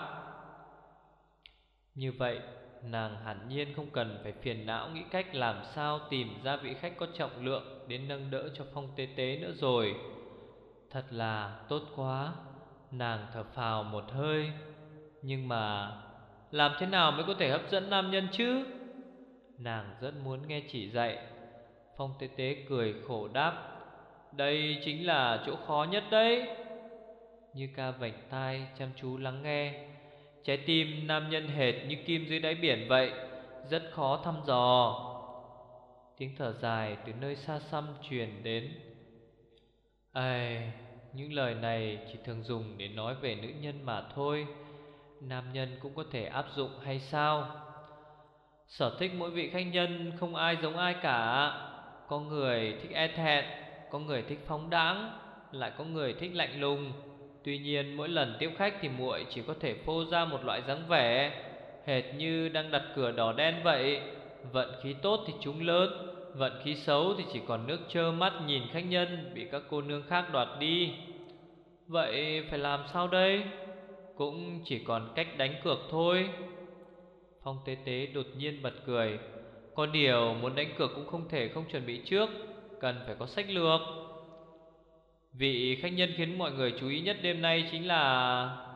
Như vậy, nàng hẳn nhiên không cần phải phiền não nghĩ cách làm sao tìm ra vị khách có trọng lượng đến nâng đỡ cho Phong Tế Tế nữa rồi. Thật là tốt quá. Nàng thở phào một hơi. Nhưng mà làm thế nào mới có thể hấp dẫn nam nhân chứ? Nàng rất muốn nghe chỉ dạy. Phong Tế Tế cười khổ đáp. Đây chính là chỗ khó nhất đấy. Như ca vành tai chăm chú lắng nghe. Trái tim nam nhân hệt như kim dưới đáy biển vậy, rất khó thăm dò. Tiếng thở dài từ nơi xa xăm truyền đến. Ai, những lời này chỉ thường dùng để nói về nữ nhân mà thôi. Nam nhân cũng có thể áp dụng hay sao? Sở thích mỗi vị khách nhân không ai giống ai cả. Có người thích e thẹn, có người thích phóng đãng, lại có người thích lạnh lùng. Tuy nhiên mỗi lần tiếp khách thì muội chỉ có thể phô ra một loại dáng vẻ hệt như đang đặt cửa đỏ đen vậy. Vận khí tốt thì trúng lớn, vận khí xấu thì chỉ còn nước trơ mắt nhìn khách nhân bị các cô nương khác đoạt đi. Vậy phải làm sao đây? Cũng chỉ còn cách đánh cược thôi. Phong Tế Tế đột nhiên bật cười. Có điều muốn đánh cược cũng không thể không chuẩn bị trước, cần phải có sách lược. Vị khách nhân khiến mọi người chú ý nhất đêm nay chính là...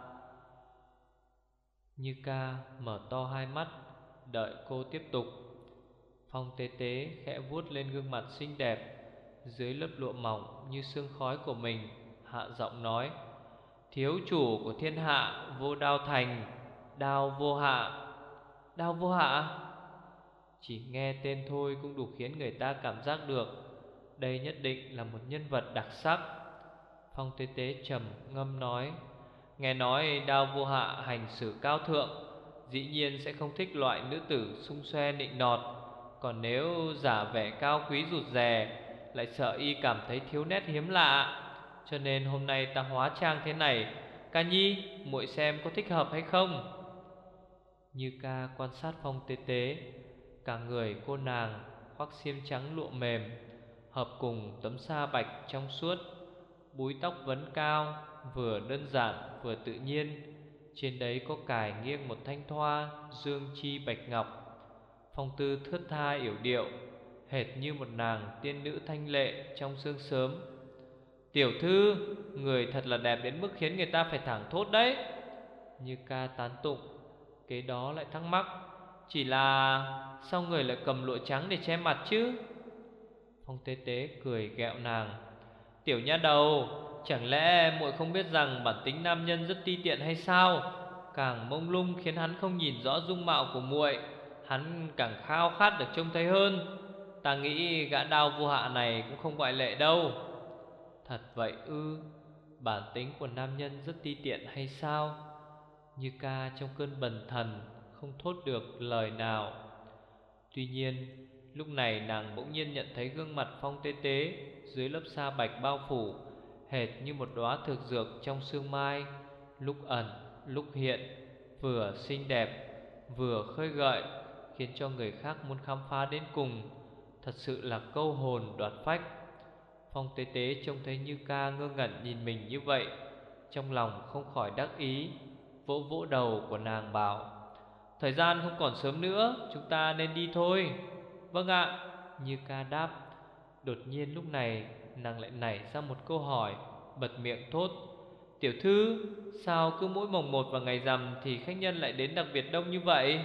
Như ca mở to hai mắt, đợi cô tiếp tục. Phong Tế Tế khẽ vuốt lên gương mặt xinh đẹp dưới lớp lụa mỏng như sương khói của mình, hạ giọng nói. Thiếu chủ của thiên hạ vô đao thành, đao vô hạ. Đao vô hạ? Chỉ nghe tên thôi cũng đủ khiến người ta cảm giác được đây nhất định là một nhân vật đặc sắc. Phong Tế Tế trầm ngâm nói. Nghe nói đao vô hạ hành xử cao thượng, dĩ nhiên sẽ không thích loại nữ tử xung xoe nịnh nọt. Còn nếu giả vẻ cao quý rụt rè, lại sợ y cảm thấy thiếu nét hiếm lạ. Cho nên hôm nay ta hóa trang thế này. Ca nhi, muội xem có thích hợp hay không? Như ca quan sát Phong Tế Tế. Cả người cô nàng khoác xiêm trắng lụa mềm, hợp cùng tấm sa bạch trong suốt. Búi tóc vấn cao, vừa đơn giản vừa tự nhiên. Trên đấy có cài nghiêng một thanh thoa dương chi bạch ngọc. Phong tư thướt tha yểu điệu, hệt như một nàng tiên nữ thanh lệ trong sương sớm. Tiểu thư, người thật là đẹp đến mức khiến người ta phải thảng thốt đấy. Như ca tán tụng. Kế đó lại thắc mắc. Chỉ là sao người lại cầm lụa trắng để che mặt chứ? Phong Tế Tế cười ghẹo nàng. Tiểu nha đầu, chẳng lẽ muội không biết rằng bản tính nam nhân rất ti tiện hay sao? Càng mông lung khiến hắn không nhìn rõ dung mạo của muội, hắn càng khao khát được trông thấy hơn. Ta nghĩ gã đao vô hạ này cũng không ngoại lệ đâu. Thật vậy ư? Bản tính của nam nhân rất ti tiện hay sao? Như ca trong cơn bần thần không thốt được lời nào. Tuy nhiên lúc này nàng bỗng nhiên nhận thấy gương mặt Phong Tế Tế dưới lớp sa bạch bao phủ, hệt như một đóa thực dược trong sương mai, lúc ẩn lúc hiện, vừa xinh đẹp vừa khơi gợi, khiến cho người khác muốn khám phá đến cùng. Thật sự là câu hồn đoạt phách. Phong Tế Tế trông thấy Như ca ngơ ngẩn nhìn mình như vậy, trong lòng không khỏi đắc ý, vỗ vỗ đầu của nàng bảo. Thời gian không còn sớm nữa, chúng ta nên đi thôi. Vâng ạ. Như ca đáp. Đột nhiên lúc này nàng lại nảy ra một câu hỏi, bật miệng thốt: Tiểu thư, sao cứ mỗi mồng 1 và ngày rằm thì khách nhân lại đến đặc biệt đông như vậy?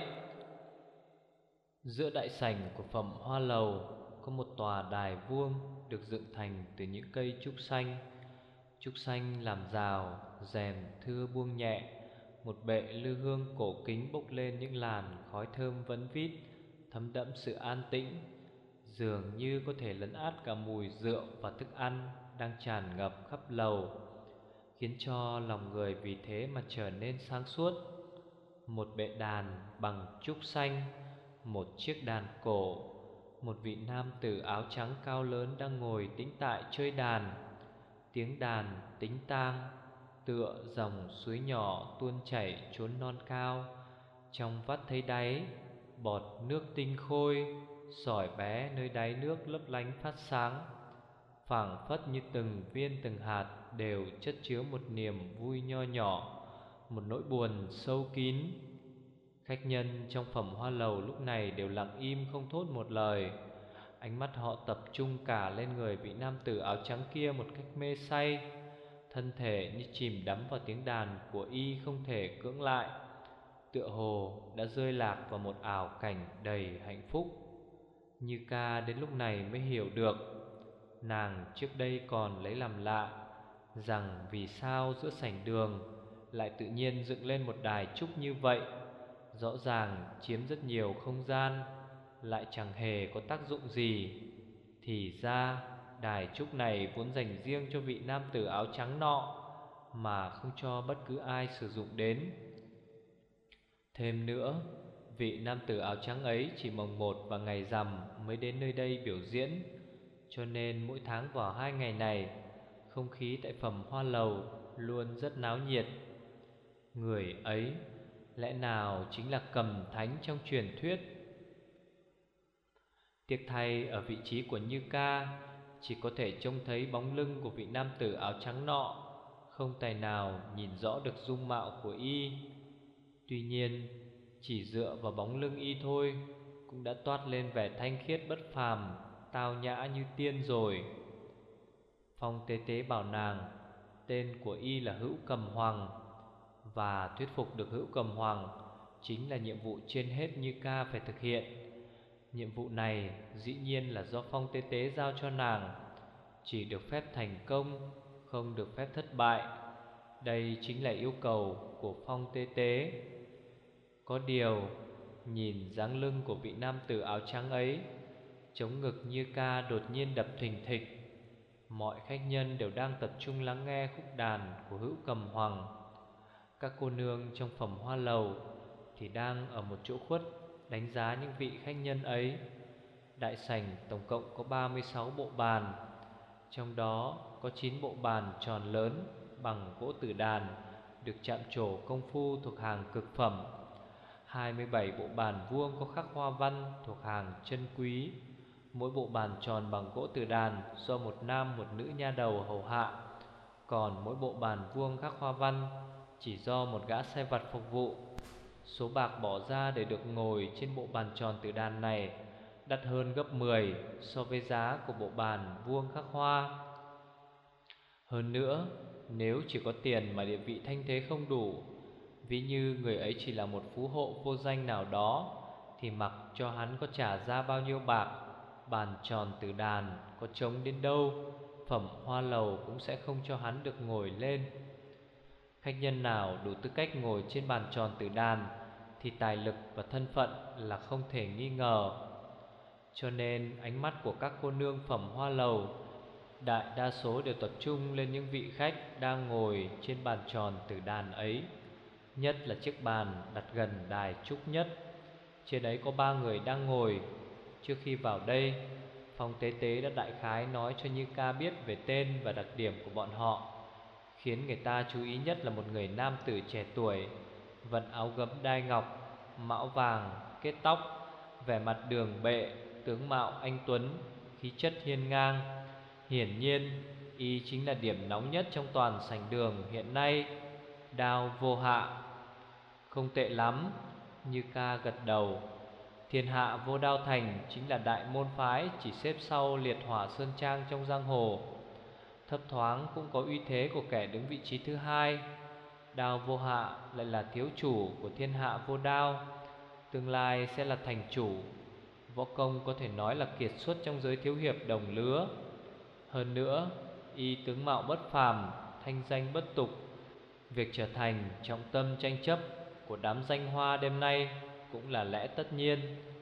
Giữa đại sảnh của Phẩm Hoa Lầu có một tòa đài vuông được dựng thành từ những cây trúc xanh. Trúc xanh làm rào, rèm thưa buông nhẹ. Một bệ lư hương cổ kính bốc lên những làn khói thơm vấn vít, thấm đẫm sự an tĩnh, dường như có thể lấn át cả mùi rượu và thức ăn đang tràn ngập khắp lầu, khiến cho lòng người vì thế mà trở nên sáng suốt. Một bệ đàn bằng trúc xanh, một chiếc đàn cổ, một vị nam tử áo trắng cao lớn đang ngồi tĩnh tại chơi đàn. Tiếng đàn tính tang tựa dòng suối nhỏ tuôn chảy chốn non cao. Trong vắt thấy đáy, bọt nước tinh khôi, sỏi bé nơi đáy nước lấp lánh phát sáng, phảng phất như từng viên từng hạt đều chất chứa một niềm vui nho nhỏ, một nỗi buồn sâu kín. Khách nhân trong Phẩm Hoa Lầu lúc này đều lặng im không thốt một lời. Ánh mắt họ tập trung cả lên người vị nam tử áo trắng kia một cách mê say. Thân thể như chìm đắm vào tiếng đàn của y không thể cưỡng lại, tựa hồ đã rơi lạc vào một ảo cảnh đầy hạnh phúc. Như ca đến lúc này mới hiểu được, nàng trước đây còn lấy làm lạ rằng vì sao giữa sảnh đường lại tự nhiên dựng lên một đài trúc như vậy. Rõ ràng chiếm rất nhiều không gian, lại chẳng hề có tác dụng gì. Thì ra đài trúc này vốn dành riêng cho vị nam tử áo trắng nọ, mà không cho bất cứ ai sử dụng đến. Thêm nữa, vị nam tử áo trắng ấy chỉ mồng 1 và ngày rằm mới đến nơi đây biểu diễn, cho nên mỗi tháng vào 2 ngày này, không khí tại Phẩm Hoa Lầu luôn rất náo nhiệt. Người ấy lẽ nào chính là Cầm Thánh trong truyền thuyết? Tiếc thay ở vị trí của Như Ca, chỉ có thể trông thấy bóng lưng của vị nam tử áo trắng nọ, không tài nào nhìn rõ được dung mạo của y. Tuy nhiên, chỉ dựa vào bóng lưng y thôi cũng đã toát lên vẻ thanh khiết bất phàm, tao nhã như tiên rồi. Phong Tế Tế bảo nàng tên của y là Hữu Cầm Hoàng, và thuyết phục được Hữu Cầm Hoàng chính là nhiệm vụ trên hết Như Ca phải thực hiện. Nhiệm vụ này dĩ nhiên là do Phong Tế Tế giao cho nàng, chỉ được phép thành công, không được phép thất bại. Đây chính là yêu cầu của Phong Tế Tế. Có điều, nhìn dáng lưng của vị nam tử áo trắng ấy, chống ngực Như Ca đột nhiên đập thình thịch. Mọi khách nhân đều đang tập trung lắng nghe khúc đàn của Hữu Cầm Hoàng. Các cô nương trong Phẩm Hoa Lầu thì đang ở một chỗ khuất đánh giá những vị khách nhân ấy. Đại sảnh tổng cộng có 36 bộ bàn, trong đó có 9 bộ bàn tròn lớn bằng gỗ tử đàn được chạm trổ công phu thuộc hàng cực phẩm, 27 bộ bàn vuông có khắc hoa văn thuộc hàng chân quý. Mỗi bộ bàn tròn bằng gỗ tử đàn do một nam một nữ nha đầu hầu hạ, còn mỗi bộ bàn vuông khắc hoa văn chỉ do một gã sai vặt phục vụ. Số bạc bỏ ra để được ngồi trên bộ bàn tròn tử đàn này đắt hơn gấp 10 so với giá của bộ bàn vuông khắc hoa. Hơn nữa, nếu chỉ có tiền mà địa vị thanh thế không đủ, ví như người ấy chỉ là một phú hộ vô danh nào đó, thì mặc cho hắn có trả ra bao nhiêu bạc, bàn tròn tử đàn có trống đến đâu, Phẩm Hoa Lầu cũng sẽ không cho hắn được ngồi lên. Khách nhân nào đủ tư cách ngồi trên bàn tròn tử đàn thì tài lực và thân phận là không thể nghi ngờ. Cho nên ánh mắt của các cô nương Phẩm Hoa Lầu đại đa số đều tập trung lên những vị khách đang ngồi trên bàn tròn tử đàn ấy. Nhất là chiếc bàn đặt gần đài trúc nhất, trên ấy có 3 người đang ngồi. Trước khi vào đây, Phong Tế Tế đã đại khái nói cho Như Ca biết về tên và đặc điểm của bọn họ. Khiến người ta chú ý nhất là một người nam tử trẻ tuổi, vận áo gấm đai ngọc, mão vàng, kết tóc, vẻ mặt đường bệ, tướng mạo anh tuấn, khí chất hiên ngang. Hiển nhiên, y chính là điểm nóng nhất trong toàn sảnh đường hiện nay, Đao Vô Hạ. Không tệ lắm, Như Ca gật đầu. Thiên Hạ Vô Đao Thành chính là đại môn phái chỉ xếp sau Liệt Hỏa Sơn Trang trong giang hồ. Thấp thoáng cũng có uy thế của kẻ đứng vị trí thứ hai. Đao Vô Hạ lại là thiếu chủ của Thiên Hạ Vô Đao, tương lai sẽ là thành chủ. Võ công có thể nói là kiệt xuất trong giới thiếu hiệp đồng lứa. Hơn nữa, y tướng mạo bất phàm, thanh danh bất tục. Việc trở thành trọng tâm tranh chấp của đám danh hoa đêm nay cũng là lẽ tất nhiên.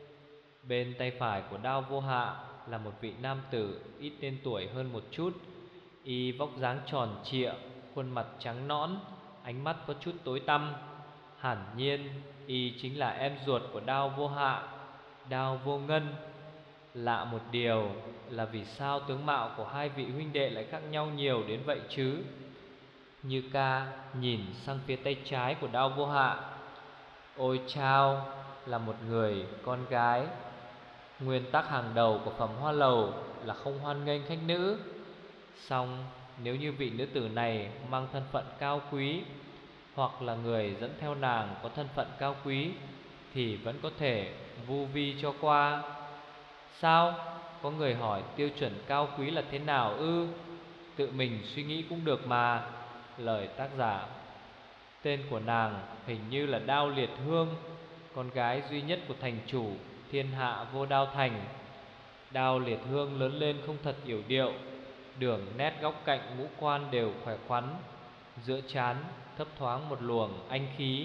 Bên tay phải của Đao Vô Hạ là một vị nam tử ít tên tuổi hơn một chút. Y vóc dáng tròn trịa, khuôn mặt trắng nõn, ánh mắt có chút tối tăm. Hẳn nhiên y chính là em ruột của Đao Vô Hạ, Đao Vô Ngân. Lạ một điều là vì sao tướng mạo của hai vị huynh đệ lại khác nhau nhiều đến vậy chứ? Như Ca nhìn sang phía tay trái của Đao Vô Hạ. Ôi chao, là một người con gái. Nguyên tắc hàng đầu của Phẩm Hoa Lầu là không hoan nghênh khách nữ. Song nếu như vị nữ tử này mang thân phận cao quý, hoặc là người dẫn theo nàng có thân phận cao quý, thì vẫn có thể vu vi cho qua. Sao? Có người hỏi tiêu chuẩn cao quý là thế nào ư? Tự mình suy nghĩ cũng được mà. Lời tác giả. Tên của nàng hình như là Đao Liệt Hương, con gái duy nhất của thành chủ Thiên Hạ Vô Đao Thành. Đao Liệt Hương lớn lên không thật yểu điệu, đường nét góc cạnh ngũ quan đều khỏe khoắn, giữa trán thấp thoáng một luồng anh khí.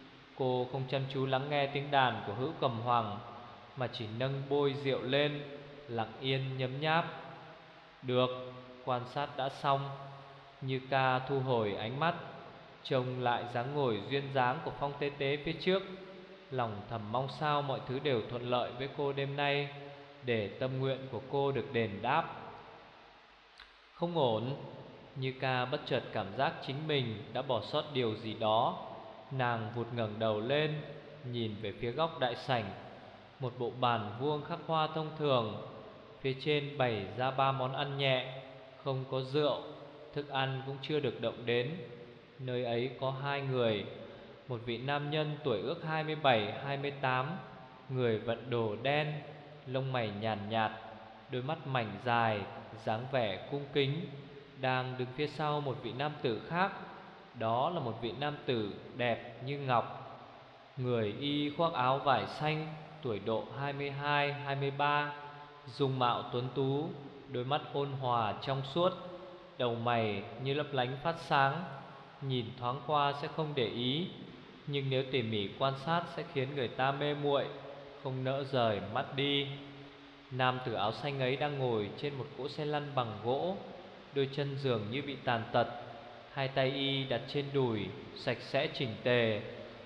Cô không chăm chú lắng nghe tiếng đàn của Hữu Cầm Hoàng, mà chỉ nâng bôi rượu lên, lặng yên nhấm nháp. Được, quan sát đã xong. Như Ca thu hồi ánh mắt, trông lại dáng ngồi duyên dáng của Phong Tế Tế phía trước. Lòng thầm mong sao mọi thứ đều thuận lợi với cô đêm nay, để tâm nguyện của cô được đền đáp. Không ổn. Như Ca bất chợt cảm giác chính mình đã bỏ sót điều gì đó. Nàng vụt ngẩng đầu lên, nhìn về phía góc đại sảnh. Một bộ bàn vuông khắc hoa thông thường, phía trên bày ra 3 món ăn nhẹ, không có rượu, thức ăn cũng chưa được động đến. Nơi ấy có 2 người. Một vị nam nhân tuổi ước 27-28, người vận đồ đen, lông mày nhàn nhạt, đôi mắt mảnh dài, dáng vẻ cung kính, đang đứng phía sau một vị nam tử khác. Đó là một vị nam tử đẹp như ngọc. Người y khoác áo vải xanh, tuổi độ 22-23, dung mạo tuấn tú, đôi mắt ôn hòa trong suốt, đầu mày như lấp lánh phát sáng. Nhìn thoáng qua sẽ không để ý, nhưng nếu tỉ mỉ quan sát sẽ khiến người ta mê muội, không nỡ rời mắt đi. Nam tử áo xanh ấy đang ngồi trên một cỗ xe lăn bằng gỗ, đôi chân dường như bị tàn tật. Hai tay y đặt trên đùi, sạch sẽ chỉnh tề.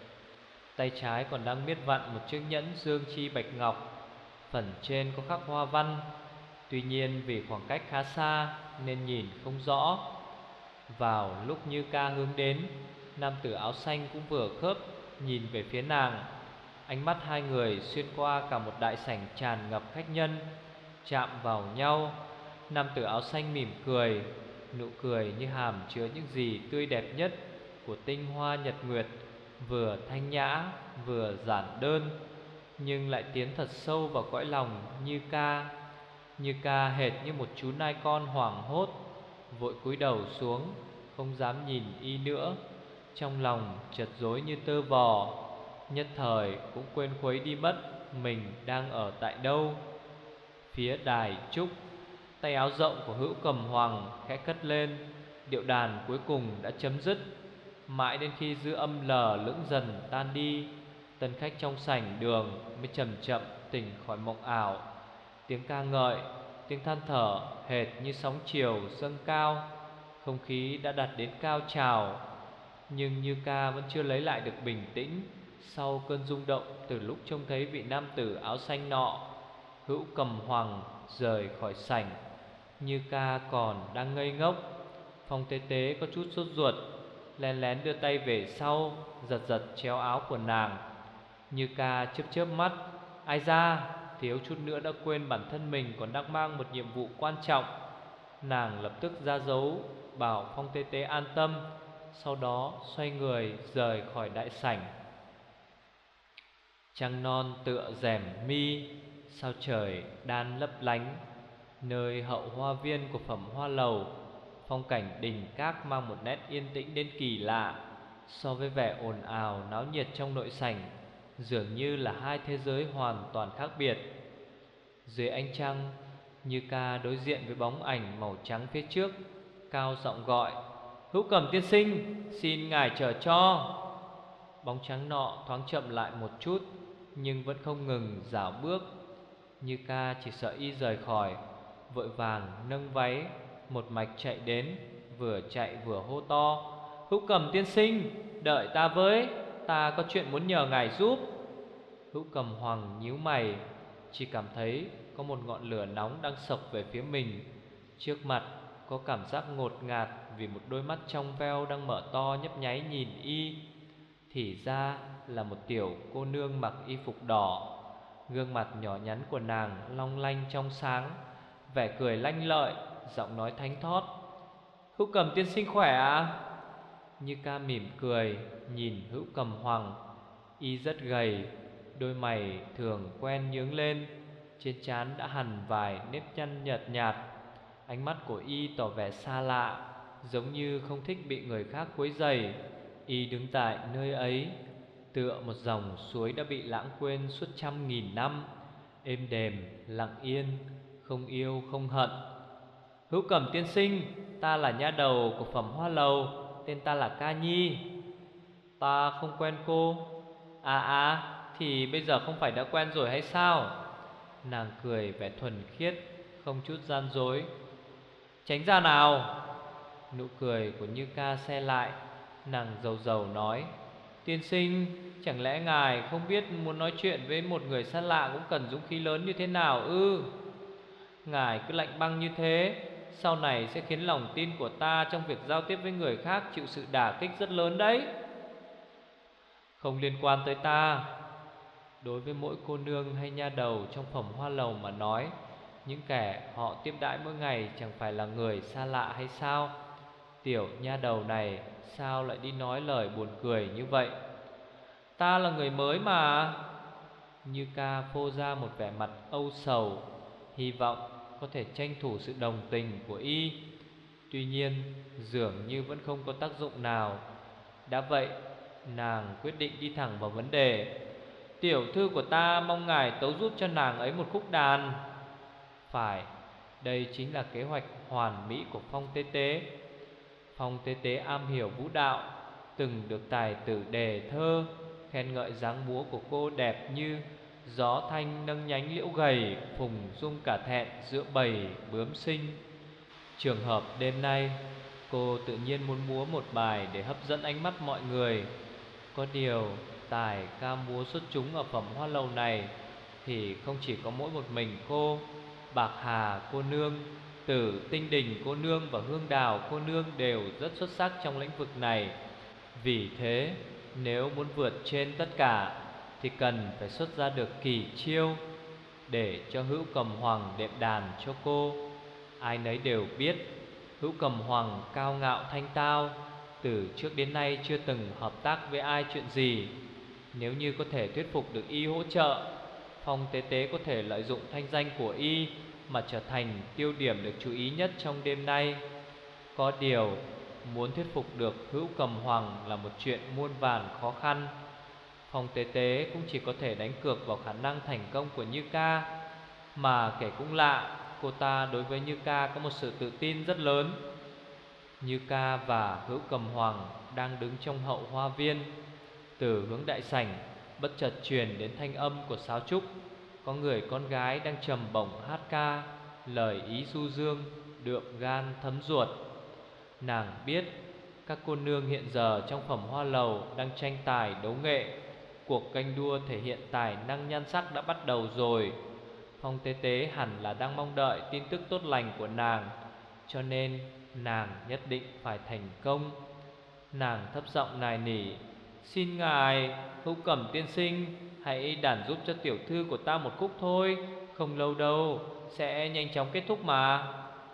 Tay trái còn đang miết vặn một chiếc nhẫn dương chi bạch ngọc, phần trên có khắc hoa văn. Tuy nhiên vì khoảng cách khá xa nên nhìn không rõ. Vào lúc Như Ca hướng đến, nam tử áo xanh cũng vừa khớp nhìn về phía nàng. Ánh mắt hai người xuyên qua cả một đại sảnh tràn ngập khách nhân, chạm vào nhau. Nam tử áo xanh mỉm cười, nụ cười như hàm chứa những gì tươi đẹp nhất của tinh hoa nhật nguyệt, vừa thanh nhã vừa giản đơn, nhưng lại tiến thật sâu vào cõi lòng Như Ca. Như Ca hệt như một chú nai con hoảng hốt, vội cúi đầu xuống, không dám nhìn y nữa. Trong lòng chợt rối như tơ vò, nhất thời cũng quên khuấy đi mất mình đang ở tại đâu. Phía đài trúc, tay áo rộng của Hữu Cầm Hoàng khẽ cất lên, điệu đàn cuối cùng đã chấm dứt. Mãi đến khi dư âm lờ lững dần tan đi, tân khách trong sảnh đường mới chậm chậm tỉnh khỏi mộng ảo. Tiếng ca ngợi, tiếng than thở hệt như sóng chiều dâng cao. Không khí đã đạt đến cao trào, nhưng Như Ca vẫn chưa lấy lại được bình tĩnh sau cơn rung động từ lúc trông thấy vị nam tử áo xanh nọ. Hữu Cầm Hoàng rời khỏi sảnh, Như Ca còn đang ngây ngốc. Phong Tế Tế có chút sốt ruột, lén lén đưa tay về sau, giật giật chéo áo của nàng. Như Ca chớp chớp mắt, ai da, thiếu chút nữa đã quên bản thân mình còn đang mang một nhiệm vụ quan trọng. Nàng lập tức ra dấu bảo Phong Tế Tế an tâm, sau đó xoay người rời khỏi đại sảnh. Trăng non tựa rèm mi, sao trời đan lấp lánh. Nơi hậu hoa viên của Phẩm Hoa Lầu, phong cảnh đình các mang một nét yên tĩnh đến kỳ lạ. So với vẻ ồn ào náo nhiệt trong nội sảnh, dường như là hai thế giới hoàn toàn khác biệt. Dưới ánh trăng, Như Ca đối diện với bóng ảnh màu trắng phía trước, cao giọng gọi: "Hữu Cầm tiên sinh, xin ngài chờ cho." Bóng trắng nọ thoáng chậm lại một chút, nhưng vẫn không ngừng dạo bước. Như Ca chỉ sợ y rời khỏi, vội vàng nâng váy, một mạch chạy đến, vừa chạy vừa hô to: "Hữu Cầm tiên sinh, đợi ta với, ta có chuyện muốn nhờ ngài giúp." Hữu Cầm Hoàng nhíu mày, chỉ cảm thấy có một ngọn lửa nóng đang sộc về phía mình. Trước mặt có cảm giác ngột ngạt vì một đôi mắt trong veo đang mở to nhấp nháy nhìn y. Thì ra là một tiểu cô nương mặc y phục đỏ. Gương mặt nhỏ nhắn của nàng long lanh trong sáng, vẻ cười lanh lợi, giọng nói thánh thót: "Hữu Cầm tiên sinh khỏe à?" Như Ca mỉm cười nhìn Hữu Cầm Hoàng. Y rất gầy, đôi mày thường quen nhướng lên, trên trán đã hằn vài nếp nhăn nhợt nhạt. Ánh mắt của y tỏ vẻ xa lạ, giống như không thích bị người khác quấy rầy. Y đứng tại nơi ấy, tựa một dòng suối đã bị lãng quên suốt trăm nghìn năm, êm đềm, lặng yên, không yêu không hận. "Hữu Cẩm tiên sinh, ta là nha đầu của Phẩm Hoa Lầu, tên ta là Ca Nhi." "Ta không quen cô." Thì bây giờ không phải đã quen rồi hay sao?" Nàng cười vẻ thuần khiết, không chút gian dối. "Tránh ra nào." Nụ cười của Như Ca se lại, nàng dầu dầu nói: "Tiên sinh, chẳng lẽ ngài không biết muốn nói chuyện với một người xa lạ cũng cần dũng khí lớn như thế nào ư? Ngài cứ lạnh băng như thế, sau này sẽ khiến lòng tin của ta trong việc giao tiếp với người khác chịu sự đả kích rất lớn đấy." "Không liên quan tới ta." Đối với mỗi cô nương hay nha đầu trong Phẩm Hoa Lầu mà nói, những kẻ họ tiếp đãi mỗi ngày chẳng phải là người xa lạ hay sao? Tiểu nha đầu này sao lại đi nói lời buồn cười như vậy? "Ta là người mới mà." Như Ca phô ra một vẻ mặt âu sầu, hy vọng có thể tranh thủ sự đồng tình của y. Tuy nhiên dường như vẫn không có tác dụng nào. Đã vậy, nàng quyết định đi thẳng vào vấn đề: "Tiểu thư của ta mong ngài tấu giúp cho nàng ấy một khúc đàn." Phải, đây chính là kế hoạch hoàn mỹ của Phong Tế Tế. Phong Tế Tế am hiểu vũ đạo, từng được tài tử đề thơ khen ngợi dáng múa của cô đẹp như gió thanh nâng nhánh liễu gầy, phùng dung cả thẹn giữa bầy bướm xinh. Trường hợp đêm nay, cô tự nhiên muốn múa một bài để hấp dẫn ánh mắt mọi người. Có điều, tài ca múa xuất chúng ở Phẩm Hoa Lầu này thì không chỉ có mỗi một mình cô. Bạc Hà cô nương, Tử Tinh Đình cô nương và Hương Đào cô nương đều rất xuất sắc trong lĩnh vực này. Vì thế, nếu muốn vượt trên tất cả thì cần phải xuất ra được kỳ chiêu để cho Hữu Cầm Hoàng đệm đàn cho cô. Ai nấy đều biết Hữu Cầm Hoàng cao ngạo thanh tao, từ trước đến nay chưa từng hợp tác với ai chuyện gì. Nếu như có thể thuyết phục được y hỗ trợ, Phong Tế Tế có thể lợi dụng thanh danh của y mà trở thành tiêu điểm được chú ý nhất trong đêm nay. Có điều, muốn thuyết phục được Hữu Cầm Hoàng là một chuyện muôn vàn khó khăn. Phong Tế Tế cũng chỉ có thể đánh cược vào khả năng thành công của Như Ca. Mà kể cũng lạ, cô ta đối với Như Ca có một sự tự tin rất lớn. Như Ca và Hữu Cầm Hoàng đang đứng trong hậu hoa viên. Từ hướng đại sảnh bất chợt truyền đến thanh âm của sáo trúc. Có người con gái đang trầm bổng hát ca, lời ý du dương, đượm gan thấm ruột. Nàng biết các cô nương hiện giờ trong Phẩm Hoa Lầu đang tranh tài đấu nghệ. Cuộc canh đua thể hiện tài năng nhan sắc đã bắt đầu rồi. Phong Tế Tế hẳn là đang mong đợi tin tức tốt lành của nàng, cho nên nàng nhất định phải thành công. Nàng thấp giọng nài nỉ: "Xin ngài, Hữu Cẩm tiên sinh, hãy đàn giúp cho tiểu thư của ta một khúc thôi, không lâu đâu, sẽ nhanh chóng kết thúc mà."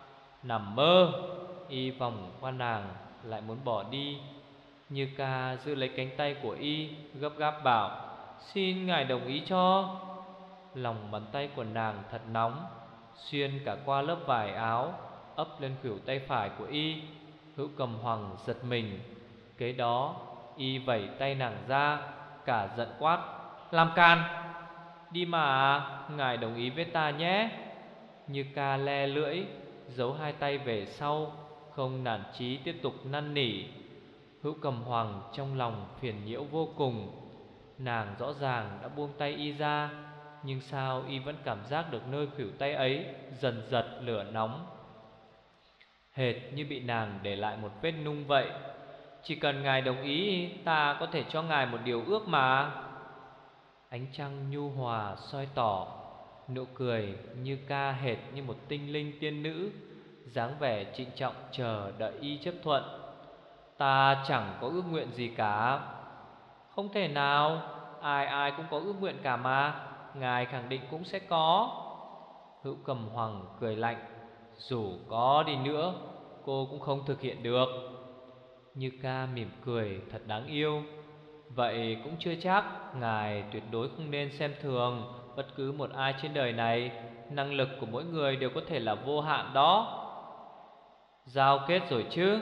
Nằm mơ. Y vòng qua nàng, lại muốn bỏ đi. Như Ca giữ lấy cánh tay của y, gấp gáp bảo: Xin ngài đồng ý cho. Lòng bàn tay của nàng thật nóng, xuyên cả qua lớp vải áo, ấp lên khuỷu tay phải của y. Hữu Cầm Hoàng giật mình. Kế đó y vẩy tay nàng ra, cả giận quát: làm càn! Đi mà, ngài đồng ý với ta nhé. Như Ca le lưỡi, giấu hai tay về sau, không nản chí tiếp tục năn nỉ. Hữu Cầm Hoàng trong lòng phiền nhiễu vô cùng. Nàng rõ ràng đã buông tay y ra, nhưng sao y vẫn cảm giác được nơi khuỷu tay ấy dần dật lửa nóng, hệt như bị nàng để lại một vết nung vậy. Chỉ cần ngài đồng ý, ta có thể cho ngài một điều ước mà. Ánh trăng nhu hòa soi tỏ, nụ cười Như Ca hệt như một tinh linh tiên nữ, dáng vẻ trịnh trọng chờ đợi y chấp thuận. Ta chẳng có ước nguyện gì cả. Không thể nào, ai ai cũng có ước nguyện cả mà. Ngài khẳng định cũng sẽ có. Hữu Cầm Hoàng cười lạnh: dù có đi nữa, cô cũng không thực hiện được. Như Ca mỉm cười thật đáng yêu: vậy cũng chưa chắc. Ngài tuyệt đối không nên xem thường bất cứ một ai trên đời này. Năng lực của mỗi người đều có thể là vô hạn đó. Giao kết rồi chứ?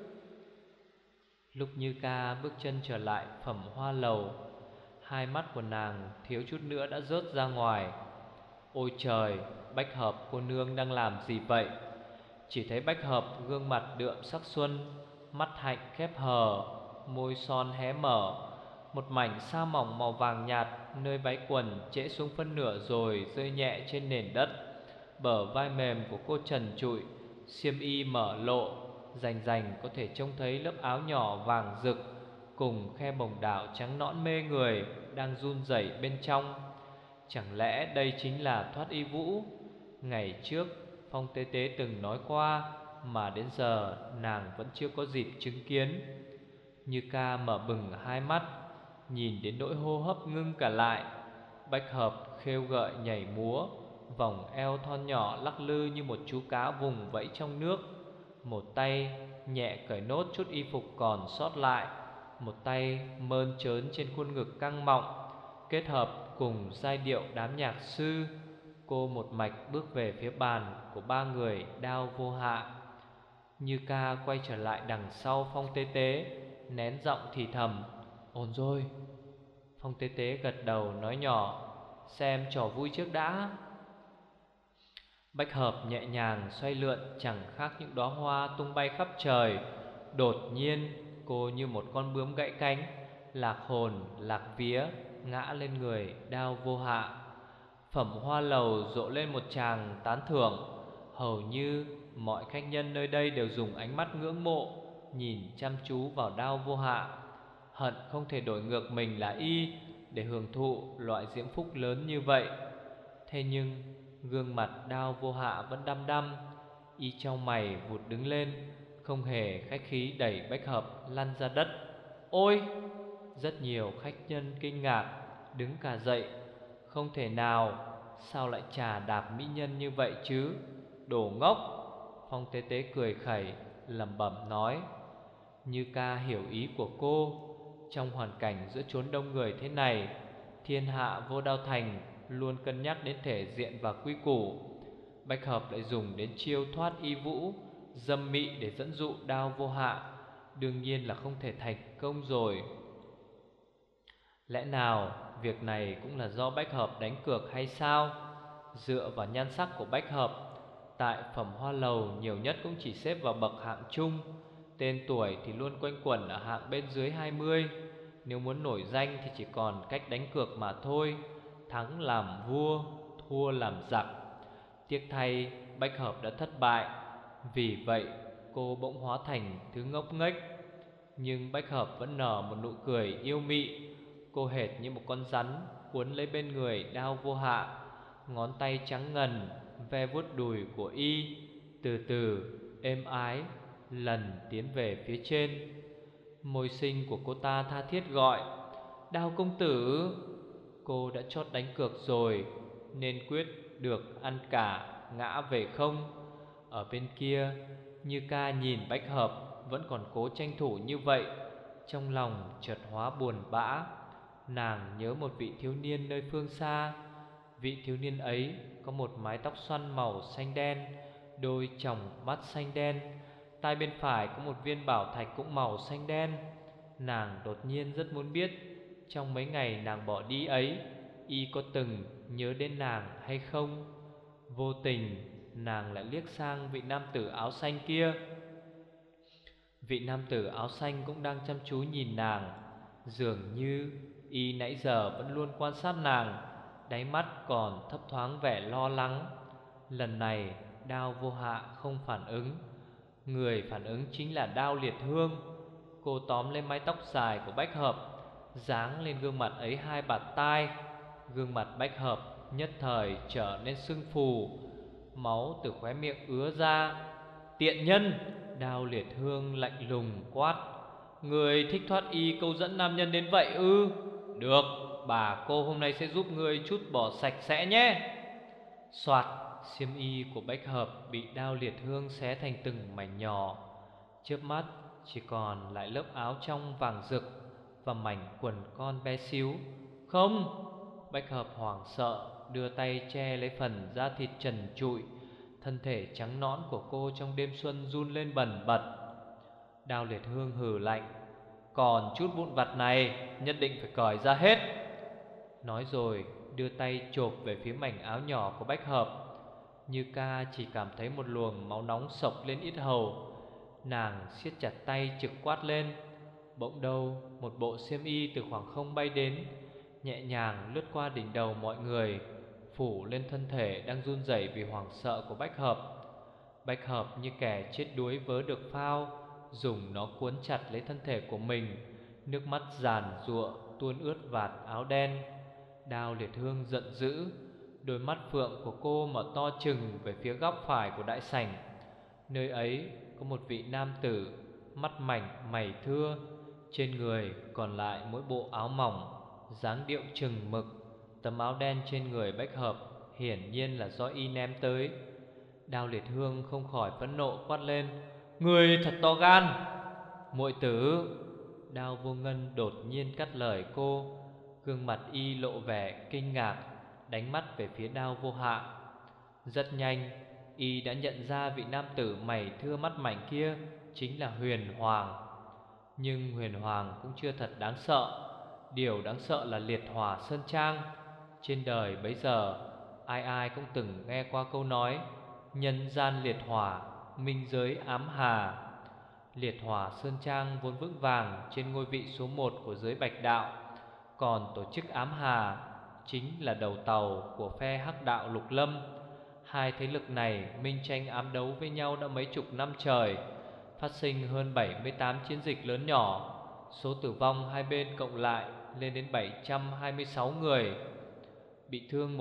Lúc Như Ca bước chân trở lại Phẩm Hoa Lầu, hai mắt của nàng thiếu chút nữa đã rớt ra ngoài. Ôi trời, Bách Hợp cô nương đang làm gì vậy? Chỉ thấy Bách Hợp gương mặt đượm sắc xuân, mắt hạnh khép hờ, môi son hé mở, một mảnh sa mỏng màu vàng nhạt nơi váy quần trễ xuống phân nửa rồi rơi nhẹ trên nền đất. Bờ vai mềm của cô trần trụi, xiêm y mở lộ, rành rành có thể trông thấy lớp áo nhỏ vàng rực cùng khe bồng đảo trắng nõn mê người đang run rẩy bên trong. Chẳng lẽ đây chính là Thoát Y Vũ ngày trước Phong Tế Tế từng nói qua mà đến giờ nàng vẫn chưa có dịp chứng kiến? Như Ca mở bừng hai mắt, nhìn đến nỗi hô hấp ngưng cả lại. Bách Hợp khêu gợi nhảy múa, vòng eo thon nhỏ lắc lư như một chú cá vùng vẫy trong nước. Một tay nhẹ cởi nốt chút y phục còn sót lại, một tay mơn trớn trên khuôn ngực căng mọng. Kết hợp cùng giai điệu đám nhạc sư, cô một mạch bước về phía bàn của ba người Đao Vô Hạ. Như Ca quay trở lại đằng sau Phong Tế Tế, nén giọng thì thầm: ổn rồi. Phong Tế Tế gật đầu nói nhỏ: xem trò vui trước đã. Bách Hợp nhẹ nhàng xoay lượn, chẳng khác những đóa hoa tung bay khắp trời. Đột nhiên cô như một con bướm gãy cánh, lạc hồn lạc vía ngã lên người Đao Vô Hạ. Phẩm Hoa Lầu rộ lên một tràng tán thưởng. Hầu như mọi khách nhân nơi đây đều dùng ánh mắt ngưỡng mộ nhìn chăm chú vào Đao Vô Hạ, hận không thể đổi ngược mình là y để hưởng thụ loại diễm phúc lớn như vậy. Thế nhưng gương mặt Đao Vô Hạ vẫn đăm đăm, y trong mày vụt đứng lên, không hề khách khí đẩy Bách Hợp lăn ra đất. Ôi! Rất nhiều khách nhân kinh ngạc đứng cả dậy. Không thể nào, sao lại chà đạp mỹ nhân như vậy chứ? Đồ ngốc! Phong Tế Tế cười khẩy lẩm bẩm nói. Như Ca hiểu ý của cô. Trong hoàn cảnh giữa chốn đông người thế này, thiên hạ Vô Đao Thành luôn cân nhắc đến thể diện và quy củ. Bách Hợp lại dùng đến chiêu Thoát Y Vũ dâm mị để dẫn dụ Đao Vô Hạ, đương nhiên là không thể thành công rồi. Lẽ nào việc này cũng là do Bách Hợp đánh cược hay sao? Dựa vào nhan sắc của Bách Hợp, tại Phẩm Hoa Lầu nhiều nhất cũng chỉ xếp vào bậc hạng trung, tên tuổi thì luôn quanh quẩn ở hạng bên dưới 20. Nếu muốn nổi danh thì chỉ còn cách đánh cược mà thôi, thắng làm vua, thua làm giặc. Tiếc thay Bách Hợp đã thất bại, vì vậy cô bỗng hóa thành thứ ngốc nghếch. Nhưng Bách Hợp vẫn nở một nụ cười yêu mị. Cô hệt như một con rắn cuốn lấy bên người Đao Vô Hạ, ngón tay trắng ngần ve vuốt đùi của y, từ từ êm ái lần tiến về phía trên. Môi xinh của cô ta tha thiết gọi: Đao công tử! Cô đã chót đánh cược rồi, nên quyết được ăn cả ngã về không. Ở bên kia, Như Ca nhìn Bách Hợp vẫn còn cố tranh thủ như vậy, trong lòng chợt hóa buồn bã. Nàng nhớ một vị thiếu niên nơi phương xa. Vị thiếu niên ấy có một mái tóc xoăn màu xanh đen, đôi tròng mắt xanh đen. Tai bên phải có một viên bảo thạch cũng màu xanh đen. Nàng đột nhiên rất muốn biết, trong mấy ngày nàng bỏ đi ấy, y có từng nhớ đến nàng hay không. Vô tình nàng lại liếc sang vị nam tử áo xanh kia. Vị nam tử áo xanh cũng đang chăm chú nhìn nàng. Dường như y nãy giờ vẫn luôn quan sát nàng, đáy mắt còn thấp thoáng vẻ lo lắng. Lần này Đao Vô Hạ không phản ứng. Người phản ứng chính là Đao Liệt Hương. Cô tóm lấy mái tóc dài của Bách Hợp, giáng lên gương mặt ấy hai bạt tai. Gương mặt Bách Hợp nhất thời trở nên sưng phù, máu từ khóe miệng ứa ra. Tiện nhân! Đao Liệt Hương lạnh lùng quát. Người thích thoát y câu dẫn nam nhân đến vậy ư? Được, bà cô hôm nay sẽ giúp người trút bỏ sạch sẽ nhé. Soạt, xiêm y của Bách Hợp bị Đao Liệt Hương xé thành từng mảnh nhỏ. Chớp mắt chỉ còn lại lớp áo trong vàng rực và mảnh quần con bé xíu. Không! Bách Hợp hoảng sợ đưa tay che lấy phần da thịt trần trụi. Thân thể trắng nõn của cô trong đêm xuân run lên bần bật. Đao Liệt Hương hừ lạnh. Còn chút vụn vặt này nhất định phải cởi ra hết. Nói rồi đưa tay chộp về phía mảnh áo nhỏ của Bách Hợp. Như Ca chỉ cảm thấy một luồng máu nóng sộc lên yết hầu. Nàng siết chặt tay trực quát lên. Bỗng đâu một bộ xiêm y từ khoảng không bay đến, nhẹ nhàng lướt qua đỉnh đầu mọi người, phủ lên thân thể đang run rẩy vì hoảng sợ của Bách Hợp. Bách Hợp như kẻ chết đuối vớ được phao, dùng nó cuốn chặt lấy thân thể của mình. Nước mắt giàn giụa tuôn ướt vạt áo đen. Đao Liệt Hương giận dữ. Đôi mắt phượng của cô mở to trừng về phía góc phải của đại sảnh. Nơi ấy có một vị nam tử, mắt mảnh mày thưa, trên người còn lại mỗi bộ áo mỏng, dáng điệu chừng mực. Tấm áo đen trên người Bách Hợp hiển nhiên là do y ném tới. Đao Liệt Hương không khỏi phẫn nộ quát lên. Người thật to gan! Muội tử! Đao Vô Ngân đột nhiên cắt lời cô. Gương mặt y lộ vẻ kinh ngạc, đánh mắt về phía Đao Vô Hạ. Rất nhanh y đã nhận ra vị nam tử mày thưa mắt mảnh kia chính là Huyền Hoàng. Nhưng Huyền Hoàng cũng chưa thật đáng sợ. Điều đáng sợ là Liệt Hỏa Sơn Trang. Trên đời bấy giờ ai ai cũng từng nghe qua câu nói nhân gian liệt hỏa, minh giới ám hà. Liệt Hỏa Sơn Trang vốn vững vàng trên ngôi vị số 1 của giới Bạch Đạo. Còn tổ chức ám hà chính là đầu tàu của phe Hắc Đạo Lục Lâm. Hai thế lực này minh tranh ám đấu với nhau đã mấy chục năm trời, phát sinh hơn 78 chiến dịch lớn nhỏ. Số tử vong hai bên cộng lại lên đến 726 người, bị thương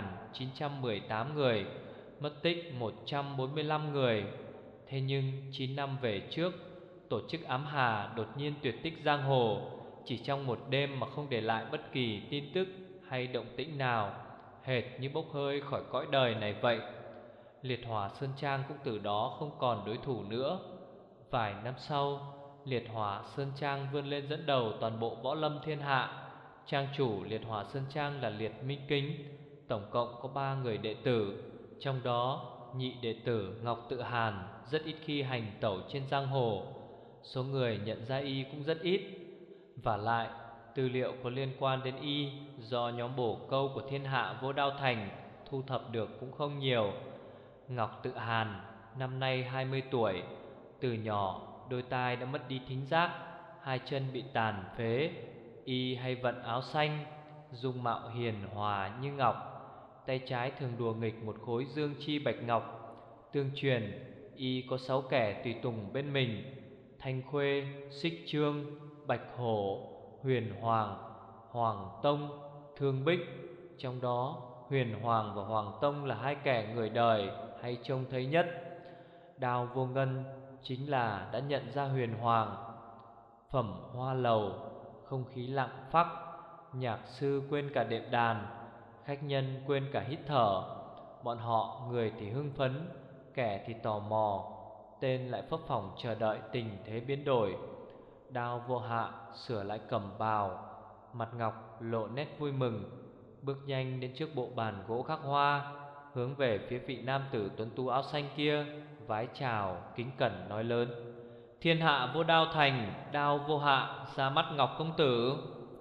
1.918 người, mất tích 145 người. Thế nhưng 9 năm về trước, tổ chức ám hà đột nhiên tuyệt tích giang hồ, chỉ trong một đêm mà không để lại bất kỳ tin tức hay động tĩnh nào, hệt như bốc hơi khỏi cõi đời này vậy. Liệt Hỏa Sơn Trang cũng từ đó không còn đối thủ nữa. Vài năm sau, Liệt Hỏa Sơn Trang vươn lên dẫn đầu toàn bộ võ lâm thiên hạ. Trang chủ Liệt Hỏa Sơn Trang là Liệt Minh Kính, tổng cộng có 3 người đệ tử. Trong đó nhị đệ tử Ngọc Tự Hàn rất ít khi hành tẩu trên giang hồ, số người nhận ra y cũng rất ít. Vả lại tư liệu có liên quan đến y do nhóm bổ câu của Thiên Hạ Vô Đao Thành thu thập được cũng không nhiều. Ngọc Tự Hàn năm nay 20 tuổi. Từ nhỏ đôi tai đã mất đi thính giác, hai chân bị tàn phế. Y hay vận áo xanh, dung mạo hiền hòa như ngọc. Tay trái thường đùa nghịch một khối dương chi bạch ngọc. Tương truyền y có 6 kẻ tùy tùng bên mình: Thanh Khuê, Xích Trương, Bạch Hổ, Huyền Hoàng, Hoàng Tông, Thương Bích. Trong đó Huyền Hoàng và Hoàng Tông là hai kẻ người đời hay trông thấy nhất. Đao Vô Ngân chính là đã nhận ra Huyền Hoàng. Phẩm hoa lầu, không khí lặng phắc, nhạc sư quên cả đệm đàn, khách nhân quên cả hít thở. Bọn họ người thì hưng phấn, kẻ thì tò mò, tên lại phấp phỏng chờ đợi tình thế biến đổi. Đao Vô Hạ sửa lại cẩm bào, mặt Ngọc lộ nét vui mừng, bước nhanh đến trước bộ bàn gỗ khắc hoa, hướng về phía vị nam tử tuấn tú áo xanh kia, vái chào kính cẩn nói lớn: "Thiên hạ vô đao thành, đao vô hạ, ra mắt Ngọc công tử."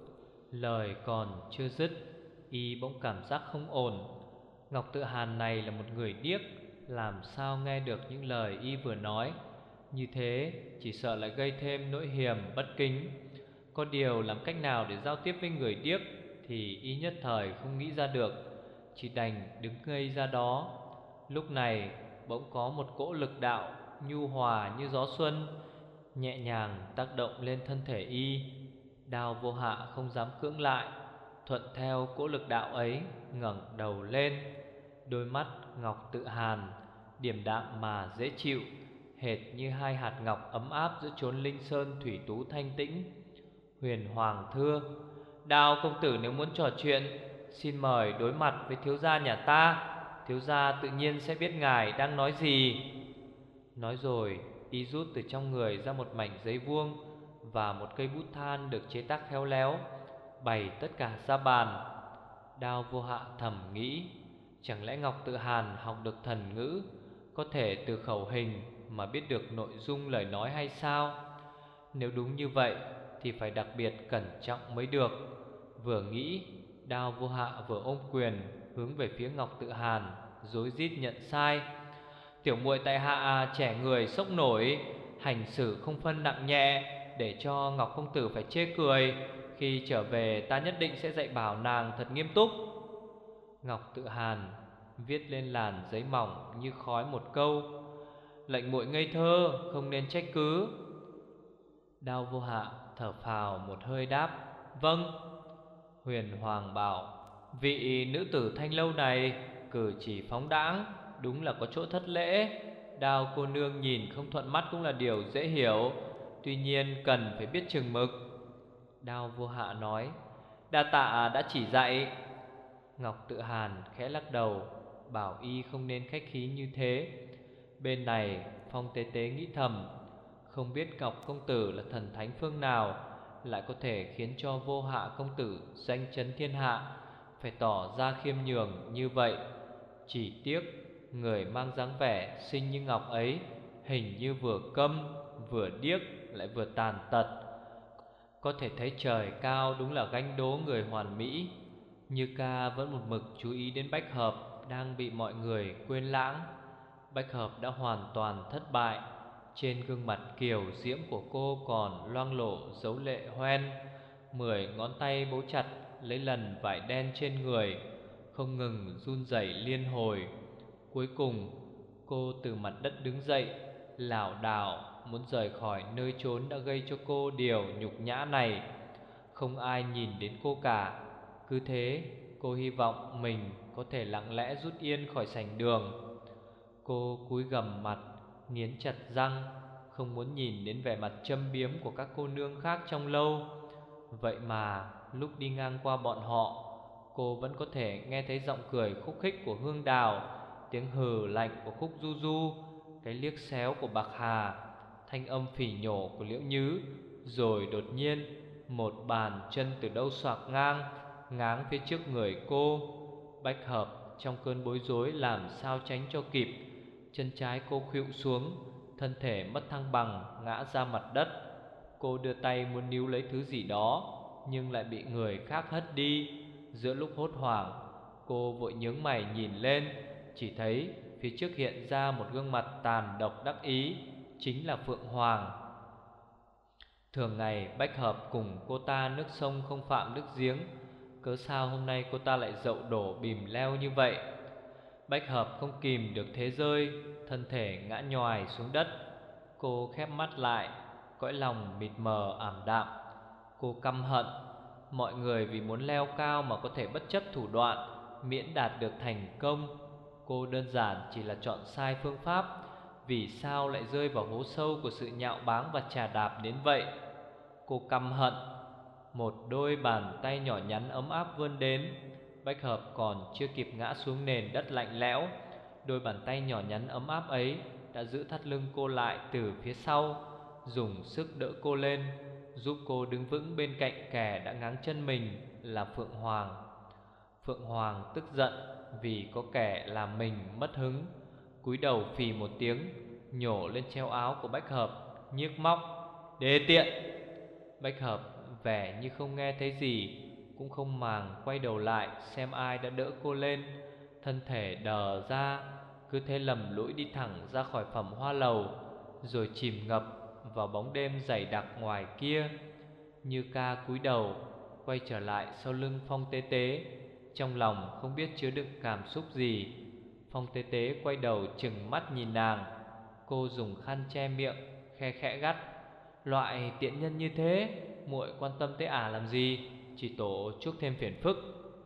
Lời còn chưa dứt, y bỗng cảm giác không ổn. Ngọc Tự Hàn này là một người điếc, làm sao nghe được những lời y vừa nói. Như thế chỉ sợ lại gây thêm nỗi hiềm bất kính. Có điều làm cách nào để giao tiếp với người điếc thì y nhất thời không nghĩ ra được, chỉ đành đứng ngây ra đó. Lúc này bỗng có một cỗ lực đạo nhu hòa như gió xuân nhẹ nhàng tác động lên thân thể y. Đao vô hạ không dám cưỡng lại, thuận theo cỗ lực đạo ấy ngẩng đầu lên. Đôi mắt Ngọc Tự Hàn điềm đạm mà dễ chịu, hệt như hai hạt ngọc ấm áp giữa chốn linh sơn thủy tú thanh tĩnh. Huyền Hoàng thưa: "Đao công tử nếu muốn trò chuyện, xin mời đối mặt với thiếu gia nhà ta, thiếu gia tự nhiên sẽ biết ngài đang nói gì." Nói rồi y rút từ trong người ra một mảnh giấy vuông và một cây bút than được chế tác khéo léo, bày tất cả ra bàn. Đao vô hạ thầm nghĩ, chẳng lẽ Ngọc Tự Hàn học được thần ngữ, có thể từ khẩu hình mà biết được nội dung lời nói hay sao? Nếu đúng như vậy thì phải đặc biệt cẩn trọng mới được. Vừa nghĩ, Đao vô hạ vừa ôm quyền hướng về phía Ngọc Tự Hàn, rối rít nhận sai: "Tiểu muội tại hạ trẻ người sốc nổi, hành xử không phân nặng nhẹ, để cho Ngọc công tử phải chê cười. Khi trở về ta nhất định sẽ dạy bảo nàng thật nghiêm túc." Ngọc Tự Hàn viết lên làn giấy mỏng như khói một câu: "Lệnh muội ngây thơ, không nên trách cứ." Đao vô hạ thở phào một hơi đáp: "Vâng." Huyền Hoàng bảo: "Vị nữ tử thanh lâu này cử chỉ phóng đãng, đúng là có chỗ thất lễ. Đao cô nương nhìn không thuận mắt cũng là điều dễ hiểu, tuy nhiên cần phải biết chừng mực." Đao vô hạ nói: "Đa tạ đã chỉ dạy." Ngọc Tự Hàn khẽ lắc đầu, bảo y không nên khách khí như thế. Bên này Phong Tế Tế nghĩ thầm, không biết Ngọc công tử là thần thánh phương nào, lại có thể khiến cho vô hạ công tử danh chấn thiên hạ, phải tỏ ra khiêm nhường như vậy. Chỉ tiếc người mang dáng vẻ xinh như ngọc ấy hình như vừa câm vừa điếc lại vừa tàn tật. Có thể thấy trời cao đúng là gánh đố người hoàn mỹ. Như ca vẫn một mực chú ý đến Bách Hợp đang bị mọi người quên lãng. Bách Hợp đã hoàn toàn thất bại. Trên gương mặt kiều diễm của cô còn loang lổ dấu lệ hoen. 10 ngón tay bấu chặt lấy lần vải đen trên người, không ngừng run rẩy liên hồi. Cuối cùng cô từ mặt đất đứng dậy, lảo đảo muốn rời khỏi nơi chốn đã gây cho cô điều nhục nhã này. Không ai nhìn đến cô cả. Cứ thế cô hy vọng mình có thể lặng lẽ rút yên khỏi sảnh đường. Cô cúi gằm mặt, nghiến chặt răng, không muốn nhìn đến vẻ mặt châm biếm của các cô nương khác trong lâu. Vậy mà lúc đi ngang qua bọn họ, cô vẫn có thể nghe thấy giọng cười khúc khích của Hương Đào, tiếng hừ lạnh của Khúc Du Du, cái liếc xéo của Bạc Hà, thanh âm phỉ nhổ của Liễu Nhứ. Rồi đột nhiên một bàn chân từ đâu xoạc ngang, ngáng phía trước người cô. Bách Hợp trong cơn bối rối làm sao tránh cho kịp, chân trái cô khuỵu xuống, thân thể mất thăng bằng ngã ra mặt đất. Cô đưa tay muốn níu lấy thứ gì đó, nhưng lại bị người khác hất đi. Giữa lúc hốt hoảng, cô vội nhướng mày nhìn lên, chỉ thấy phía trước hiện ra một gương mặt tàn độc đắc ý, chính là Phượng Hoàng. Thường ngày Bách Hợp cùng cô ta nước sông không phạm nước giếng, cớ sao hôm nay cô ta lại dậu đổ bìm leo như vậy? Bách Hợp không kìm được thế rơi, thân thể ngã nhoài xuống đất. Cô khép mắt lại, cõi lòng mịt mờ ảm đạm. Cô căm hận mọi người vì muốn leo cao mà có thể bất chấp thủ đoạn, miễn đạt được thành công. Cô đơn giản chỉ là chọn sai phương pháp. Vì sao lại rơi vào hố sâu của sự nhạo báng và chà đạp đến vậy? Cô căm hận. Một đôi bàn tay nhỏ nhắn ấm áp vươn đến. Bách Hợp còn chưa kịp ngã xuống nền đất lạnh lẽo, đôi bàn tay nhỏ nhắn ấm áp ấy đã giữ thắt lưng cô lại từ phía sau, dùng sức đỡ cô lên. giúp cô đứng vững bên cạnh kẻ đã ngáng chân mình là Phượng Hoàng. Phượng Hoàng tức giận vì có kẻ làm mình mất hứng, cúi đầu phì một tiếng, nhổ lên treo áo của Bách Hợp, nhiếc móc: "Đê tiện!" Bách Hợp vẻ như không nghe thấy gì, cũng không màng quay đầu lại xem ai đã đỡ cô lên. Thân thể đờ ra, cứ thế lầm lũi đi thẳng ra khỏi Phẩm Hoa Lầu, rồi chìm ngập vào bóng đêm dày đặc ngoài kia. Như Ca cúi đầu quay trở lại sau lưng Phong Tế Tế, trong lòng không biết chứa đựng cảm xúc gì. Phong Tế Tế quay đầu trừng mắt nhìn nàng. Cô dùng khăn che miệng, khe khẽ gắt: "Loại tiện nhân như thế, muội quan tâm tới ả làm gì, chỉ tổ chuốc thêm phiền phức."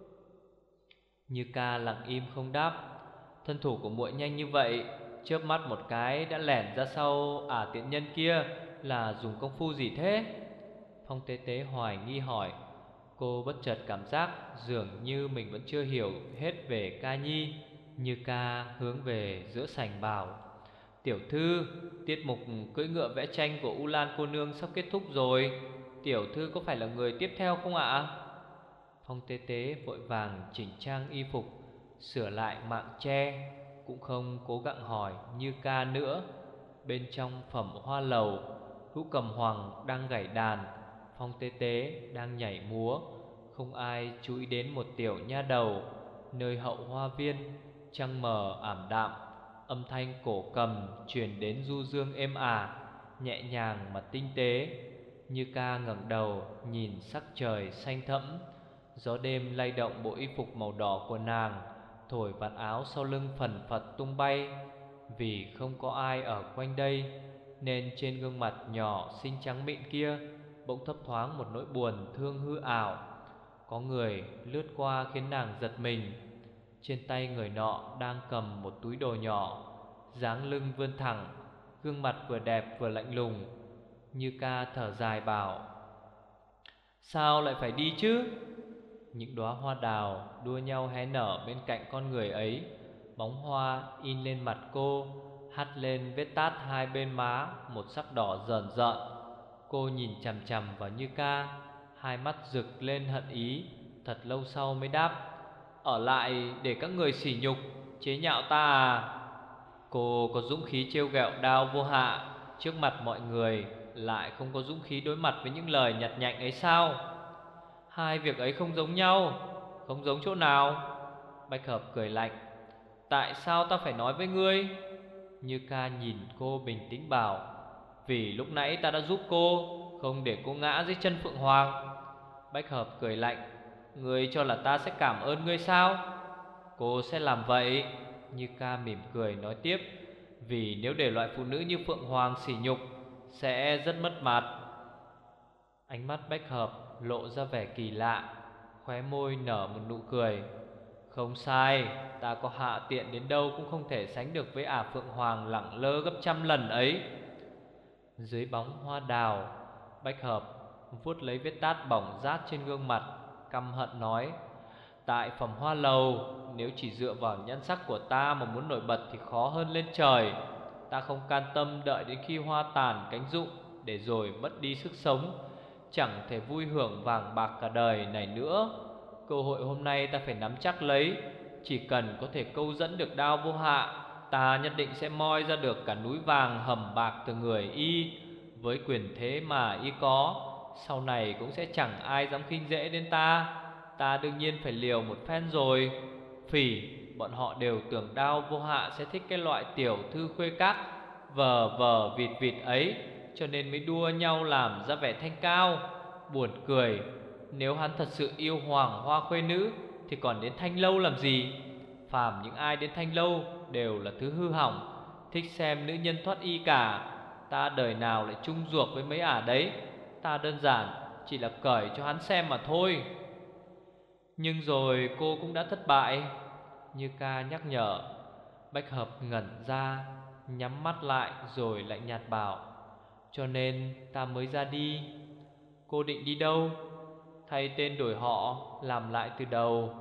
Như Ca lặng im không đáp. "Thân thủ của muội nhanh như vậy, chớp mắt một cái đã lẻn ra sau ả tiện nhân kia, là dùng công phu gì thế?" Phong Tế Tế hoài nghi hỏi. Cô bất chợt cảm giác dường như mình vẫn chưa hiểu hết về Ca Nhi. Như Ca hướng về giữa sảnh bảo: "Tiểu thư, tiết mục cưỡi ngựa vẽ tranh của U Lan cô nương sắp kết thúc rồi. Tiểu thư có phải là người tiếp theo không ạ?" Phong Tế Tế vội vàng chỉnh trang y phục, sửa lại mạng che, cũng không cố gắng hỏi Như Ca nữa. Bên trong Phẩm Hoa Lầu, Hữu Cầm Hoàng đang gảy đàn, Phong Tế Tế đang nhảy múa. Không ai chú ý đến một tiểu nha đầu. Nơi hậu hoa viên, trăng mờ ảm đạm, âm thanh cổ cầm truyền đến du dương êm ả, nhẹ nhàng mà tinh tế. Như Ca ngẩng đầu nhìn sắc trời xanh thẫm. Gió đêm lay động bộ y phục màu đỏ của nàng, thổi vạt áo sau lưng phần phật tung bay. Vì không có ai ở quanh đây, nên trên gương mặt nhỏ xinh trắng mịn kia bỗng thấp thoáng một nỗi buồn thương hư ảo. Có người lướt qua khiến nàng giật mình. Trên tay người nọ đang cầm một túi đồ nhỏ, dáng lưng vươn thẳng, gương mặt vừa đẹp vừa lạnh lùng. Như Ca thở dài bảo: "Sao lại phải đi chứ?" Những đóa hoa đào đua nhau hé nở bên cạnh con người ấy. Bóng hoa in lên mặt cô, hắt lên vết tát hai bên má một sắc đỏ rờn rợn. Cô nhìn chằm chằm vào Như Ca, hai mắt rực lên hận ý. Thật lâu sau mới đáp: "Ở lại để các người sỉ nhục, chế nhạo ta à?" Cô có dũng khí trêu ghẹo Đao Vô Hạ trước mặt mọi người, lại không có dũng khí đối mặt với những lời nhặt nhạnh ấy sao? Hai việc ấy không giống nhau. Không giống chỗ nào? Bạch Hợp cười lạnh: "Tại sao ta phải nói với ngươi?" Như Ca nhìn cô bình tĩnh bảo: "Vì lúc nãy ta đã giúp cô, không để cô ngã dưới chân Phượng Hoàng." Bách Hợp cười lạnh: "Ngươi cho là ta sẽ cảm ơn ngươi sao?" "Cô sẽ làm vậy." Như Ca mỉm cười nói tiếp: "Vì nếu để loại phụ nữ như Phượng Hoàng sỉ nhục, sẽ rất mất mặt." Ánh mắt Bách Hợp lộ ra vẻ kỳ lạ, khóe môi nở một nụ cười: "Không sai, ta có hạ tiện đến đâu cũng không thể sánh được với ả Phượng Hoàng lẳng lơ gấp trăm lần ấy." Dưới bóng hoa đào, Bách Hợp vuốt lấy vết tát bỏng rát trên gương mặt, căm hận nói: "Tại Phẩm Hoa Lầu, nếu chỉ dựa vào nhan sắc của ta mà muốn nổi bật thì khó hơn lên trời. Ta không can tâm đợi đến khi hoa tàn cánh rụng để rồi mất đi sức sống, chẳng thể vui hưởng vàng bạc cả đời này nữa. Cơ hội hôm nay ta phải nắm chắc lấy. Chỉ cần có thể câu dẫn được Đao Vô Hạ, ta nhất định sẽ moi ra được cả núi vàng hầm bạc từ người y. Với quyền thế mà y có, sau này cũng sẽ chẳng ai dám khinh dễ đến ta. Ta đương nhiên phải liều một phen rồi." Phỉ, bọn họ đều tưởng Đao Vô Hạ sẽ thích cái loại tiểu thư khuê các vờ vờ vịt vịt ấy, cho nên mới đua nhau làm ra vẻ thanh cao. Buồn cười, nếu hắn thật sự yêu hoàng hoa khuê nữ thì còn đến Thanh Lâu làm gì? Phàm những ai đến Thanh Lâu đều là thứ hư hỏng, thích xem nữ nhân thoát y cả. Ta đời nào lại chung ruột với mấy ả đấy. Ta đơn giản chỉ là cởi cho hắn xem mà thôi. Nhưng rồi cô cũng đã thất bại, Như Ca nhắc nhở. Bách Hợp ngẩn ra, nhắm mắt lại rồi lạnh nhạt bảo: "Cho nên ta mới ra đi." "Cô định đi đâu?" "Thay tên đổi họ, làm lại từ đầu."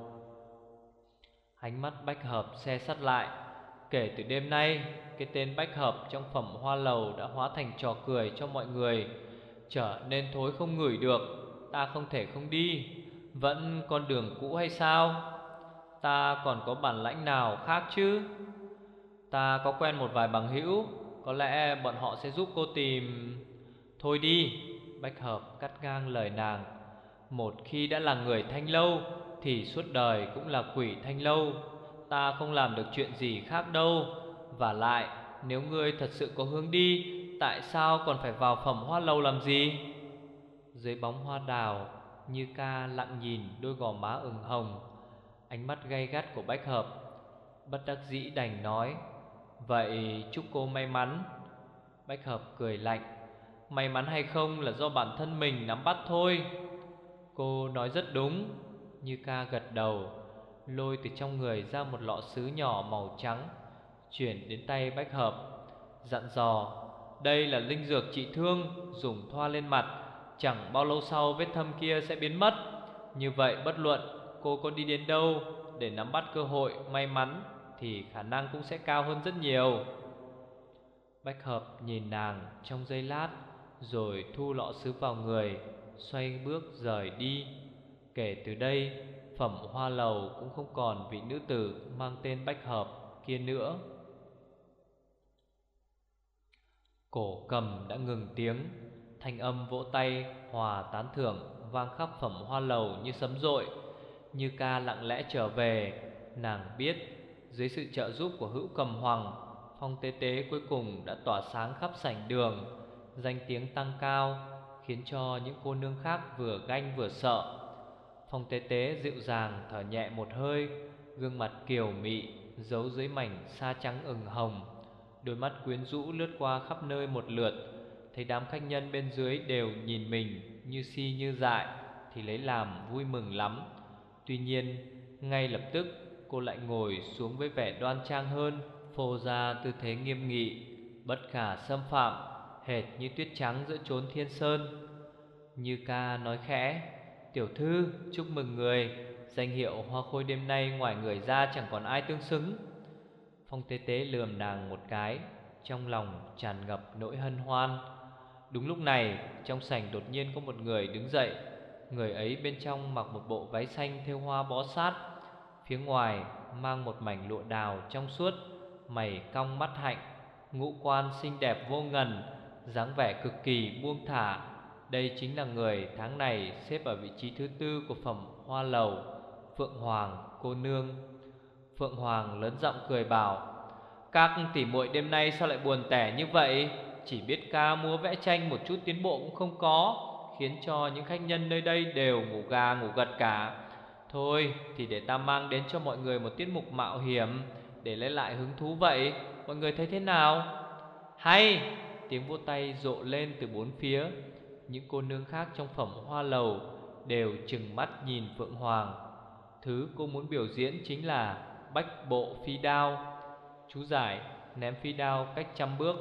Ánh mắt Bách Hợp se sắt lại. Kể từ đêm nay, cái tên Bách Hợp trong Phẩm Hoa Lầu đã hóa thành trò cười cho mọi người. trở nên thối không ngửi được. Ta không thể không đi. Vẫn con đường cũ hay sao? Ta còn có bản lãnh nào khác chứ? Ta có quen một vài bằng hữu, có lẽ bọn họ sẽ giúp cô tìm. Thôi đi, Bách Hợp cắt ngang lời nàng. Một khi đã là người Thanh Lâu thì suốt đời cũng là quỷ Thanh Lâu. Ta không làm được chuyện gì khác đâu. Và lại, nếu ngươi thật sự có hướng đi, tại sao còn phải vào Phẩm Hoa Lầu làm gì? Dưới bóng hoa đào, Như Ca lặng nhìn đôi gò má ửng hồng, ánh mắt gay gắt của Bách Hợp. Bất đắc dĩ đành nói: vậy chúc cô may mắn. Bách Hợp cười lạnh: may mắn hay không là do bản thân mình nắm bắt thôi. Cô nói rất đúng. Như Ca gật đầu, lôi từ trong người ra một lọ sứ nhỏ màu trắng, chuyển đến tay Bách Hợp, dặn dò: đây là linh dược trị thương, dùng thoa lên mặt, chẳng bao lâu sau vết thâm kia sẽ biến mất. Như vậy bất luận cô có đi đến đâu, để nắm bắt cơ hội may mắn thì khả năng cũng sẽ cao hơn rất nhiều. Bách Hợp nhìn nàng trong giây lát, rồi thu lọ sứ vào người, xoay bước rời đi. Kể từ đây, Phẩm Hoa Lầu cũng không còn vị nữ tử mang tên Bách Hợp kia nữa. Cổ cầm đã ngừng tiếng, thanh âm vỗ tay hòa tán thưởng vang khắp Phẩm Hoa Lầu như sấm dội. Như Ca lặng lẽ trở về. Nàng biết dưới sự trợ giúp của Hữu Cầm Hoàng, Phong Tế Tế cuối cùng đã tỏa sáng khắp sảnh đường, danh tiếng tăng cao, khiến cho những cô nương khác vừa ganh vừa sợ. Phong Tế Tế dịu dàng thở nhẹ một hơi, gương mặt kiều mị giấu dưới mảnh sa trắng ửng hồng, đôi mắt quyến rũ lướt qua khắp nơi một lượt. Thấy đám khách nhân bên dưới đều nhìn mình như si như dại thì lấy làm vui mừng lắm. Tuy nhiên, ngay lập tức cô lại ngồi xuống với vẻ đoan trang hơn, phô ra tư thế nghiêm nghị, bất khả xâm phạm, hệt như tuyết trắng giữa chốn thiên sơn. Như Ca nói khẽ: tiểu thư, chúc mừng người, danh hiệu hoa khôi đêm nay ngoài người ra chẳng còn ai tương xứng. Phong Tế Tế lườm nàng một cái, trong lòng tràn ngập nỗi hân hoan. Đúng lúc này, trong sảnh đột nhiên có một người đứng dậy. Người ấy bên trong mặc một bộ váy xanh thêu hoa bó sát, phía ngoài mang một mảnh lụa đào trong suốt, mày cong mắt hạnh, ngũ quan xinh đẹp vô ngần, dáng vẻ cực kỳ buông thả. Đây chính là người tháng này xếp ở vị trí thứ 4 của Phẩm Hoa Lầu, Phượng Hoàng cô nương. Phượng Hoàng lớn giọng cười bảo: các tỷ muội đêm nay sao lại buồn tẻ như vậy? Chỉ biết ca múa vẽ tranh, một chút tiến bộ cũng không có, khiến cho những khách nhân nơi đây đều ngủ gà ngủ gật cả. Thôi thì để ta mang đến cho mọi người một tiết mục mạo hiểm để lấy lại hứng thú vậy. Mọi người thấy thế nào? Hay! Tiếng vỗ tay rộ lên từ bốn phía. Những cô nương khác trong Phẩm Hoa Lầu đều trừng mắt nhìn Phượng Hoàng. Thứ cô muốn biểu diễn chính là bách bộ phi đao. Chú giải: ném phi đao cách 100 bước.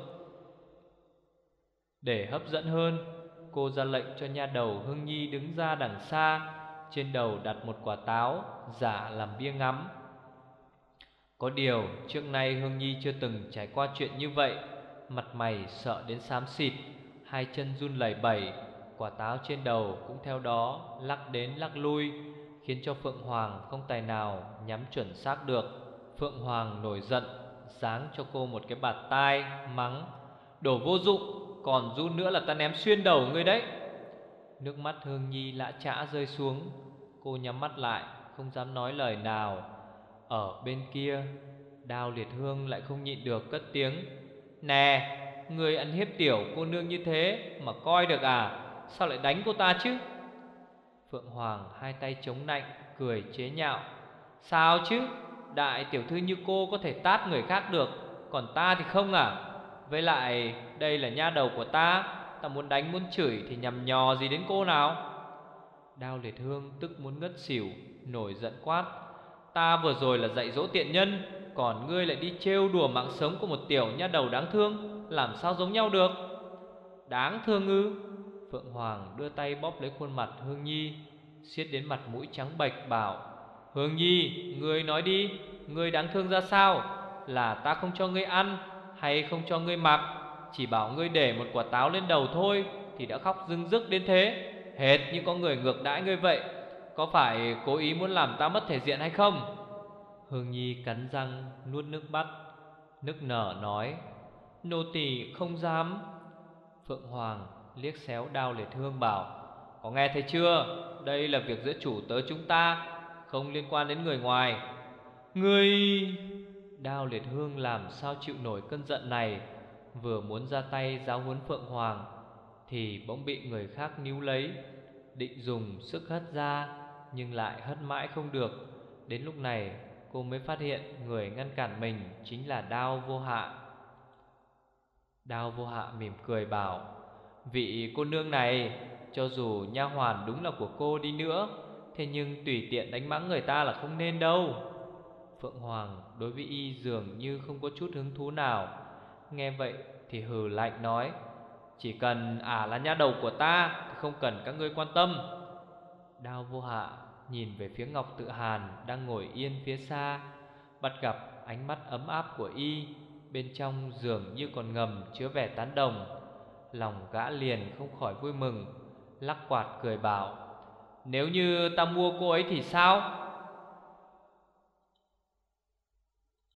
Để hấp dẫn hơn, cô ra lệnh cho nha đầu Hương Nhi đứng ra đằng xa, trên đầu đặt một quả táo giả làm bia ngắm. Có điều trước nay Hương Nhi chưa từng trải qua chuyện như vậy, mặt mày sợ đến xám xịt, hai chân run lẩy bẩy, quả táo trên đầu cũng theo đó lắc đến lắc lui, khiến cho Phượng Hoàng không tài nào nhắm chuẩn xác được. Phượng Hoàng nổi giận, giáng cho cô một cái bạt tai, mắng: đồ vô dụng, còn run nữa là ta ném xuyên đầu ngươi đấy. Nước mắt Hương Nhi lã chã rơi xuống. Cô nhắm mắt lại, không dám nói lời nào. Ở bên kia, Đao Liệt Hương lại không nhịn được cất tiếng: nè, người ăn hiếp tiểu cô nương như thế mà coi được à? Sao lại đánh cô ta chứ? Phượng Hoàng hai tay chống nạnh, cười chế nhạo: sao chứ? Đại tiểu thư như cô có thể tát người khác được, còn ta thì không à? Với lại đây là nha đầu của ta, ta muốn đánh muốn chửi thì nhằm nhò gì đến cô nào? Đao Liệt Hương tức muốn ngất xỉu, nổi giận quát: ta vừa rồi là dạy dỗ tiện nhân, còn ngươi lại đi trêu đùa mạng sống của một tiểu nha đầu đáng thương, làm sao giống nhau được? Đáng thương ư? Phượng Hoàng đưa tay bóp lấy khuôn mặt Hương Nhi, siết đến mặt mũi trắng bệch bảo: Hương Nhi, ngươi nói đi, ngươi đáng thương ra sao? Là ta không cho ngươi ăn hay không cho ngươi mặc, chỉ bảo ngươi để một quả táo lên đầu thôi thì đã khóc rưng rức đến thế, hệt như có người ngược đãi ngươi vậy. Có phải cố ý muốn làm ta mất thể diện hay không? Hương Nhi cắn răng nuốt nước mắt, nức nở nói: Nô tỳ không dám. Phượng Hoàng liếc xéo Đao Liệt Hương bảo: Có nghe thấy chưa? Đây là việc giữa chủ tớ chúng ta, không liên quan đến người ngoài. Ngươi... Đao Liệt Hương làm sao chịu nổi cơn giận này, vừa muốn ra tay giáo huấn Phượng Hoàng thì bỗng bị người khác níu lấy, định dùng sức hất ra nhưng lại hất mãi không được. Đến lúc này cô mới phát hiện người ngăn cản mình chính là Đao Vô Hạ. Đao Vô Hạ mỉm cười bảo: Vị cô nương này, cho dù nha hoàn đúng là của cô đi nữa, thế nhưng tùy tiện đánh mắng người ta là không nên đâu. Phượng Hoàng đối với y dường như không có chút hứng thú nào. Nghe vậy thì hừ lạnh nói: Chỉ cần là nha đầu của ta thì không cần các ngươi quan tâm. Đao Vô Hạ nhìn về phía Ngọc Tự Hàn đang ngồi yên phía xa, bắt gặp ánh mắt ấm áp của y, bên trong dường như còn ngầm chứa vẻ tán đồng. Lòng gã liền không khỏi vui mừng, lắc quạt cười bảo: Nếu như ta mua cô ấy thì sao?